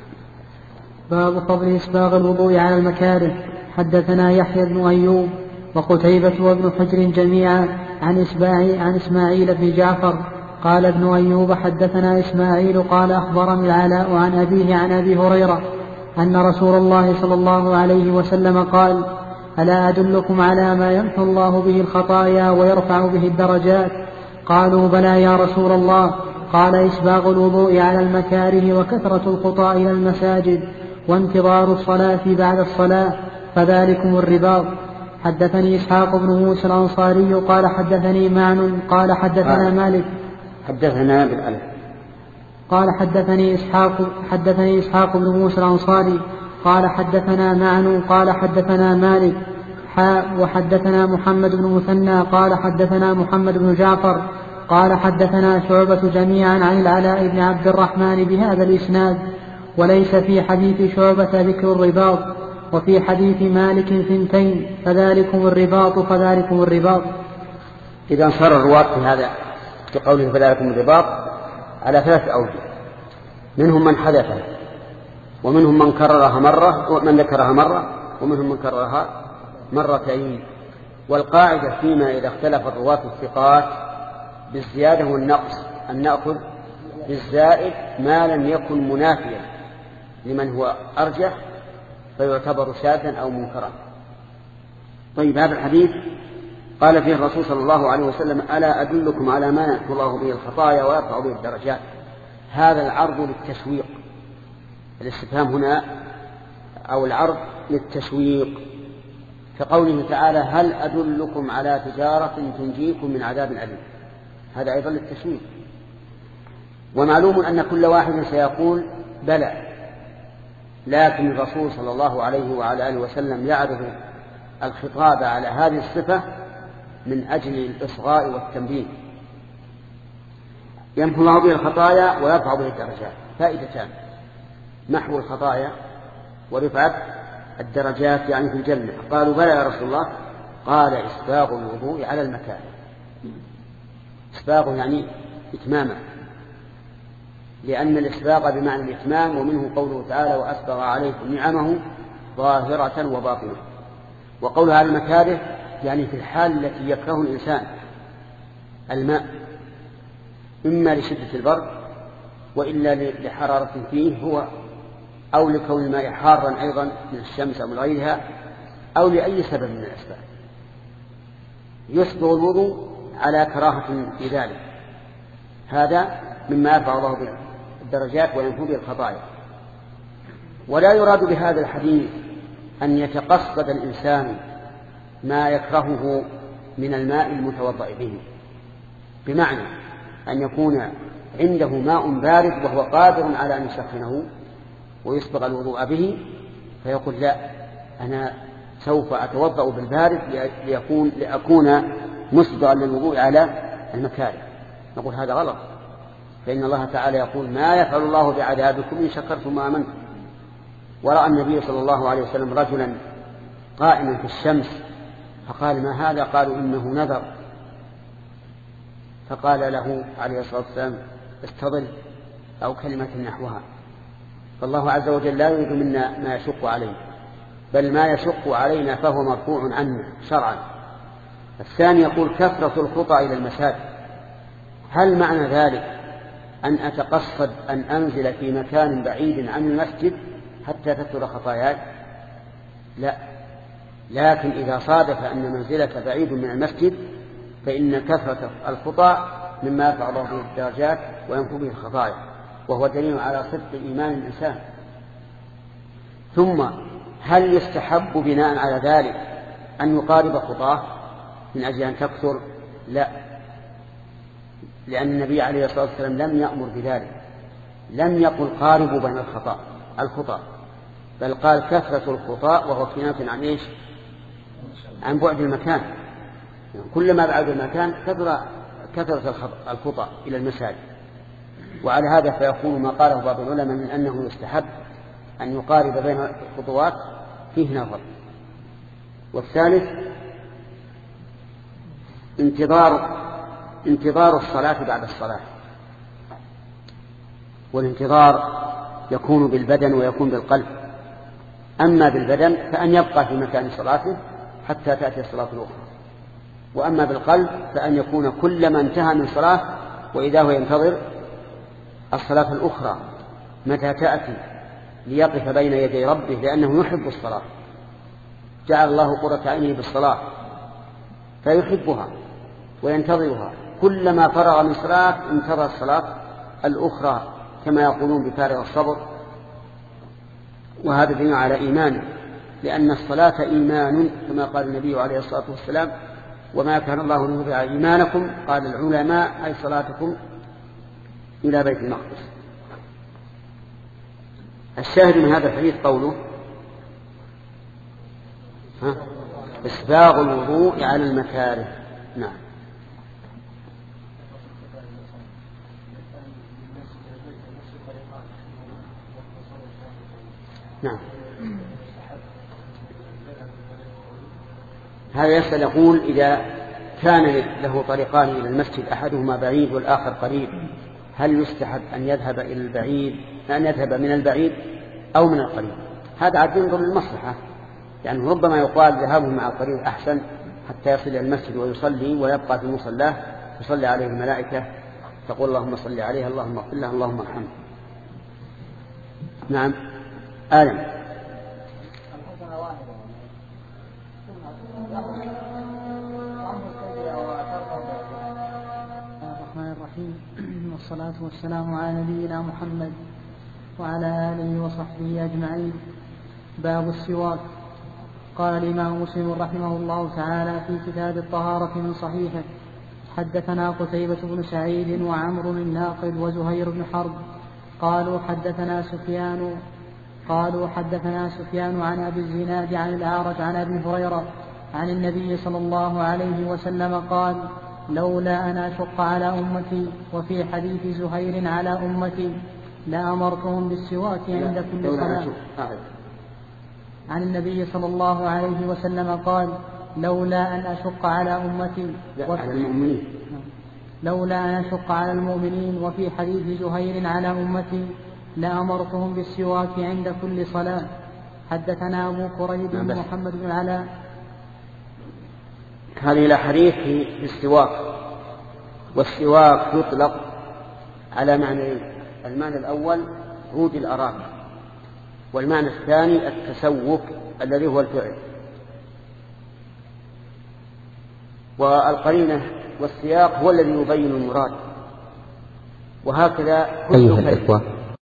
باب فضل إسباغ الوضوء على المكاره. حدثنا يحيى بن أيوب وقتيبة وابن حجر جميعا عن إسماعيل, عن إسماعيل بن جعفر قال ابن أيوب حدثنا إسماعيل قال أخبرني العلاء عن أبيه عن أبي هريرة أن رسول الله صلى الله عليه وسلم قال: ألا أدلكم على ما يمحو الله به الخطايا ويرفع به الدرجات؟ قالوا: بلى يا رسول الله. قال: إسباغ الوضوء على المكاره وكثرة الخطى إلى المساجد وانتظار الصلاة بعد الصلاة، فذلكم الرباط. حدثني إسحاق بن موسى الأنصاري قال حدثني معن قال حدثنا مالك حدثنا بالألف قال حدثني إسحاق حدثني إسحاق بن موسى الأنصاري قال حدثنا معن قال حدثنا مالك حاء وحدثنا محمد بن مثنى قال حدثنا محمد بن جعفر قال حدثنا شعبة جميعا عن العلاء بن عبد الرحمن بهذا الإسناد، وليس في حديث شعبة ذكر الرباط، وفي حديث مالك ثنتين: فذلكم الرباط فذلكم الرباط. إذا انصر الرواة في هذا في قوله فذلكم الرباط على ثلاث أوجه، منهم من حدث، ومنهم من كررها مرة ومن ذكرها مرة، ومنهم من كررها مرتين. والقاعدة فيما إذا اختلف الرواة الثقات بالزيادة والنقص أن نأخذ بالزائد ما لم يكن منافيا لمن هو أرجح فيعتبر شاذا أو منكرا. طيب، هذا الحديث قال فيه الرسول صلى الله عليه وسلم: ألا أدلكم على ما يمحو الله به الخطايا ويرفع به الدرجات. هذا العرض للتشويق، الاستفهام هنا أو العرض للتشويق، كقوله تعالى: هل أدلكم على تجارة تنجيكم من عذاب أليم. هذا أيضا للتشويق. ومعلوم أن كل واحد سيقول بلى، لكن الرسول صلى الله عليه وعلى آله وسلم يعرض الخطاب على هذه الصفة من أجل الإصغاء والتنبيه. يمحو الله به الخطايا ويرفع به الدرجات، فائدتان: محو الخطايا ورفعة الدرجات يعني في الجنة. قالوا: بلى يا رسول الله. قال: إسباغ الوضوء على المكان. إسباغ يعني إتماما، لأن الإسباغ بمعنى الإتمام، ومنه قوله تعالى: وأسبغ عليكم نعمه ظاهرة وباطنة. وقوله على المكاره يعني في الحال التي يكره الإنسان الماء، إما لشدة البرد وإلا لحرارة فيه هو، أو لكون الماء حارا أيضا من الشمس أو من غيرها، أو لأي سبب من الأسباب. يسبغ الوضوء على كراهة في ذلك. هذا مما يرفع الله به الدرجات وينفو به الخطايا. ولا يراد بهذا الحديث أن يتقصد الإنسان ما يكرهه من الماء المتوضأ به، بمعنى أن يكون عنده ماء بارد وهو قادر على أن يسخنه ويسبغ الوضوء به، فيقول: لا، أنا سوف أتوضأ بالبارد ليكون لأكون مسبغا للوضوء على المكاره. نقول هذا غلط، فإن الله تعالى يقول: ما يفعل الله بعذابكم إن شكرتم وآمنتم. ورأى النبي صلى الله عليه وسلم رجلا قائما في الشمس فقال: ما هذا؟ قالوا: إنه نذر. فقال له عليه الصلاة والسلام: استظل، أو كلمة نحوها. فالله عز وجل لا يريد منا ما يشق علينا، بل ما يشق علينا فهو مرفوع عنا شرعا. الثاني يقول: كثرة الخطى إلى المساجد. هل معنى ذلك أن أتقصد أن أنزل في مكان بعيد عن المسجد حتى تكثر خطاياي؟ لا، لكن إذا صادف أن منزلك بعيد من المسجد فإن كثرة الخطى مما يرفع الله به الدرجات وينفو به الخطايا، وهو دليل على صدق إيمان الإنسان. ثم هل يستحب بناء على ذلك أن يقارب خطاه من أجل أن تكثر؟ لا، لأن النبي عليه الصلاة والسلام لم يأمر بذلك، لم يقل قاربوا بين الخطأ الخطأ بل قال كثرة الخطأ، وهو كناية عن إيش؟ عن بعد المكان. كلما بعد المكان كثر كثرة الخطأ إلى المساجد. وعلى هذا فيكون ما قاله بعض العلماء من أنه يستحب أن يقارب بين الخطوات فيه نظر. والثالث انتظار انتظار الصلاة بعد الصلاة، والانتظار يكون بالبدن ويكون بالقلب. أما بالبدن فأن يبقى في مكان صلاته حتى تأتي الصلاة الأخرى، وأما بالقلب فأن يكون كلما انتهى من صلاة وإذا هو ينتظر الصلاة الأخرى متى تأتي ليقف بين يدي ربه، لأنه يحب الصلاة، جعل الله قرة عينه بالصلاة فيحبها وينتظرها. كلما فرغ من صلاة انتظر الصلاة الأخرى كما يقولون بفارغ الصبر. وهذا دليل على إيمانه، لأن الصلاة إيمان كما قال النبي عليه الصلاة والسلام: وما كان الله ليضيع إيمانكم. قال العلماء: أي صلاتكم إلى بيت المقدس. الشاهد من هذا الحديث قوله: ها؟ إسباغ الوضوء على المكاره. نعم. نعم. هذا يسأل يقول: إذا كان له طريقان إلى المسجد أحدهما بعيد والآخر قريب، هل يستحب أن يذهب إلى البعيد أن يذهب من البعيد أو من القريب؟ هذا عاد ينظر للمصلحة، يعني ربما يقال ذهابه مع القريب أحسن حتى يصل إلى المسجد ويصلي ويبقى في مصلاه تصلي عليه الملائكة تقول: اللهم صل عليه، اللهم اغفر له، اللهم ارحمه. نعم. آدم. الرحمن الرحيم، والصلاة والسلام على نبينا محمد وعلى آله وصحبه أجمعين. باب السواك. قال الإمام مسلم رحمه الله تعالى في كتاب الطهارة من صحيحه: حدثنا قتيبة بن سعيد وعمرو الناقد وزهير بن حرب قالوا حدثنا سفيان قالوا حدثنا سفيان عن أبي الزناد عن الأعرج عن أبي هريرة عن النبي صلى الله عليه وسلم قال: لولا أن أشق على أمتي. وفي حديث زهير على أمتي لأمرتهم بالسواك عند كل صلاة. عن النبي صلى الله عليه وسلم قال: لولا أن أشق على أمتي على المؤمنين لولا أن أشق على المؤمنين. وفي حديث زهير على أمتي لأمرتهم بالسواك عند كل صلاة. حدثنا أبو كريب محمد بن علاء. هذه الأحاديث في السواك، والسواك يطلق على معنى: المعنى الأول عود الأراك، والمعنى الثاني التسوك الذي هو الفعل. والقرينة والسياق هو الذي يبين المراد. وهكذا أيها الإخوة،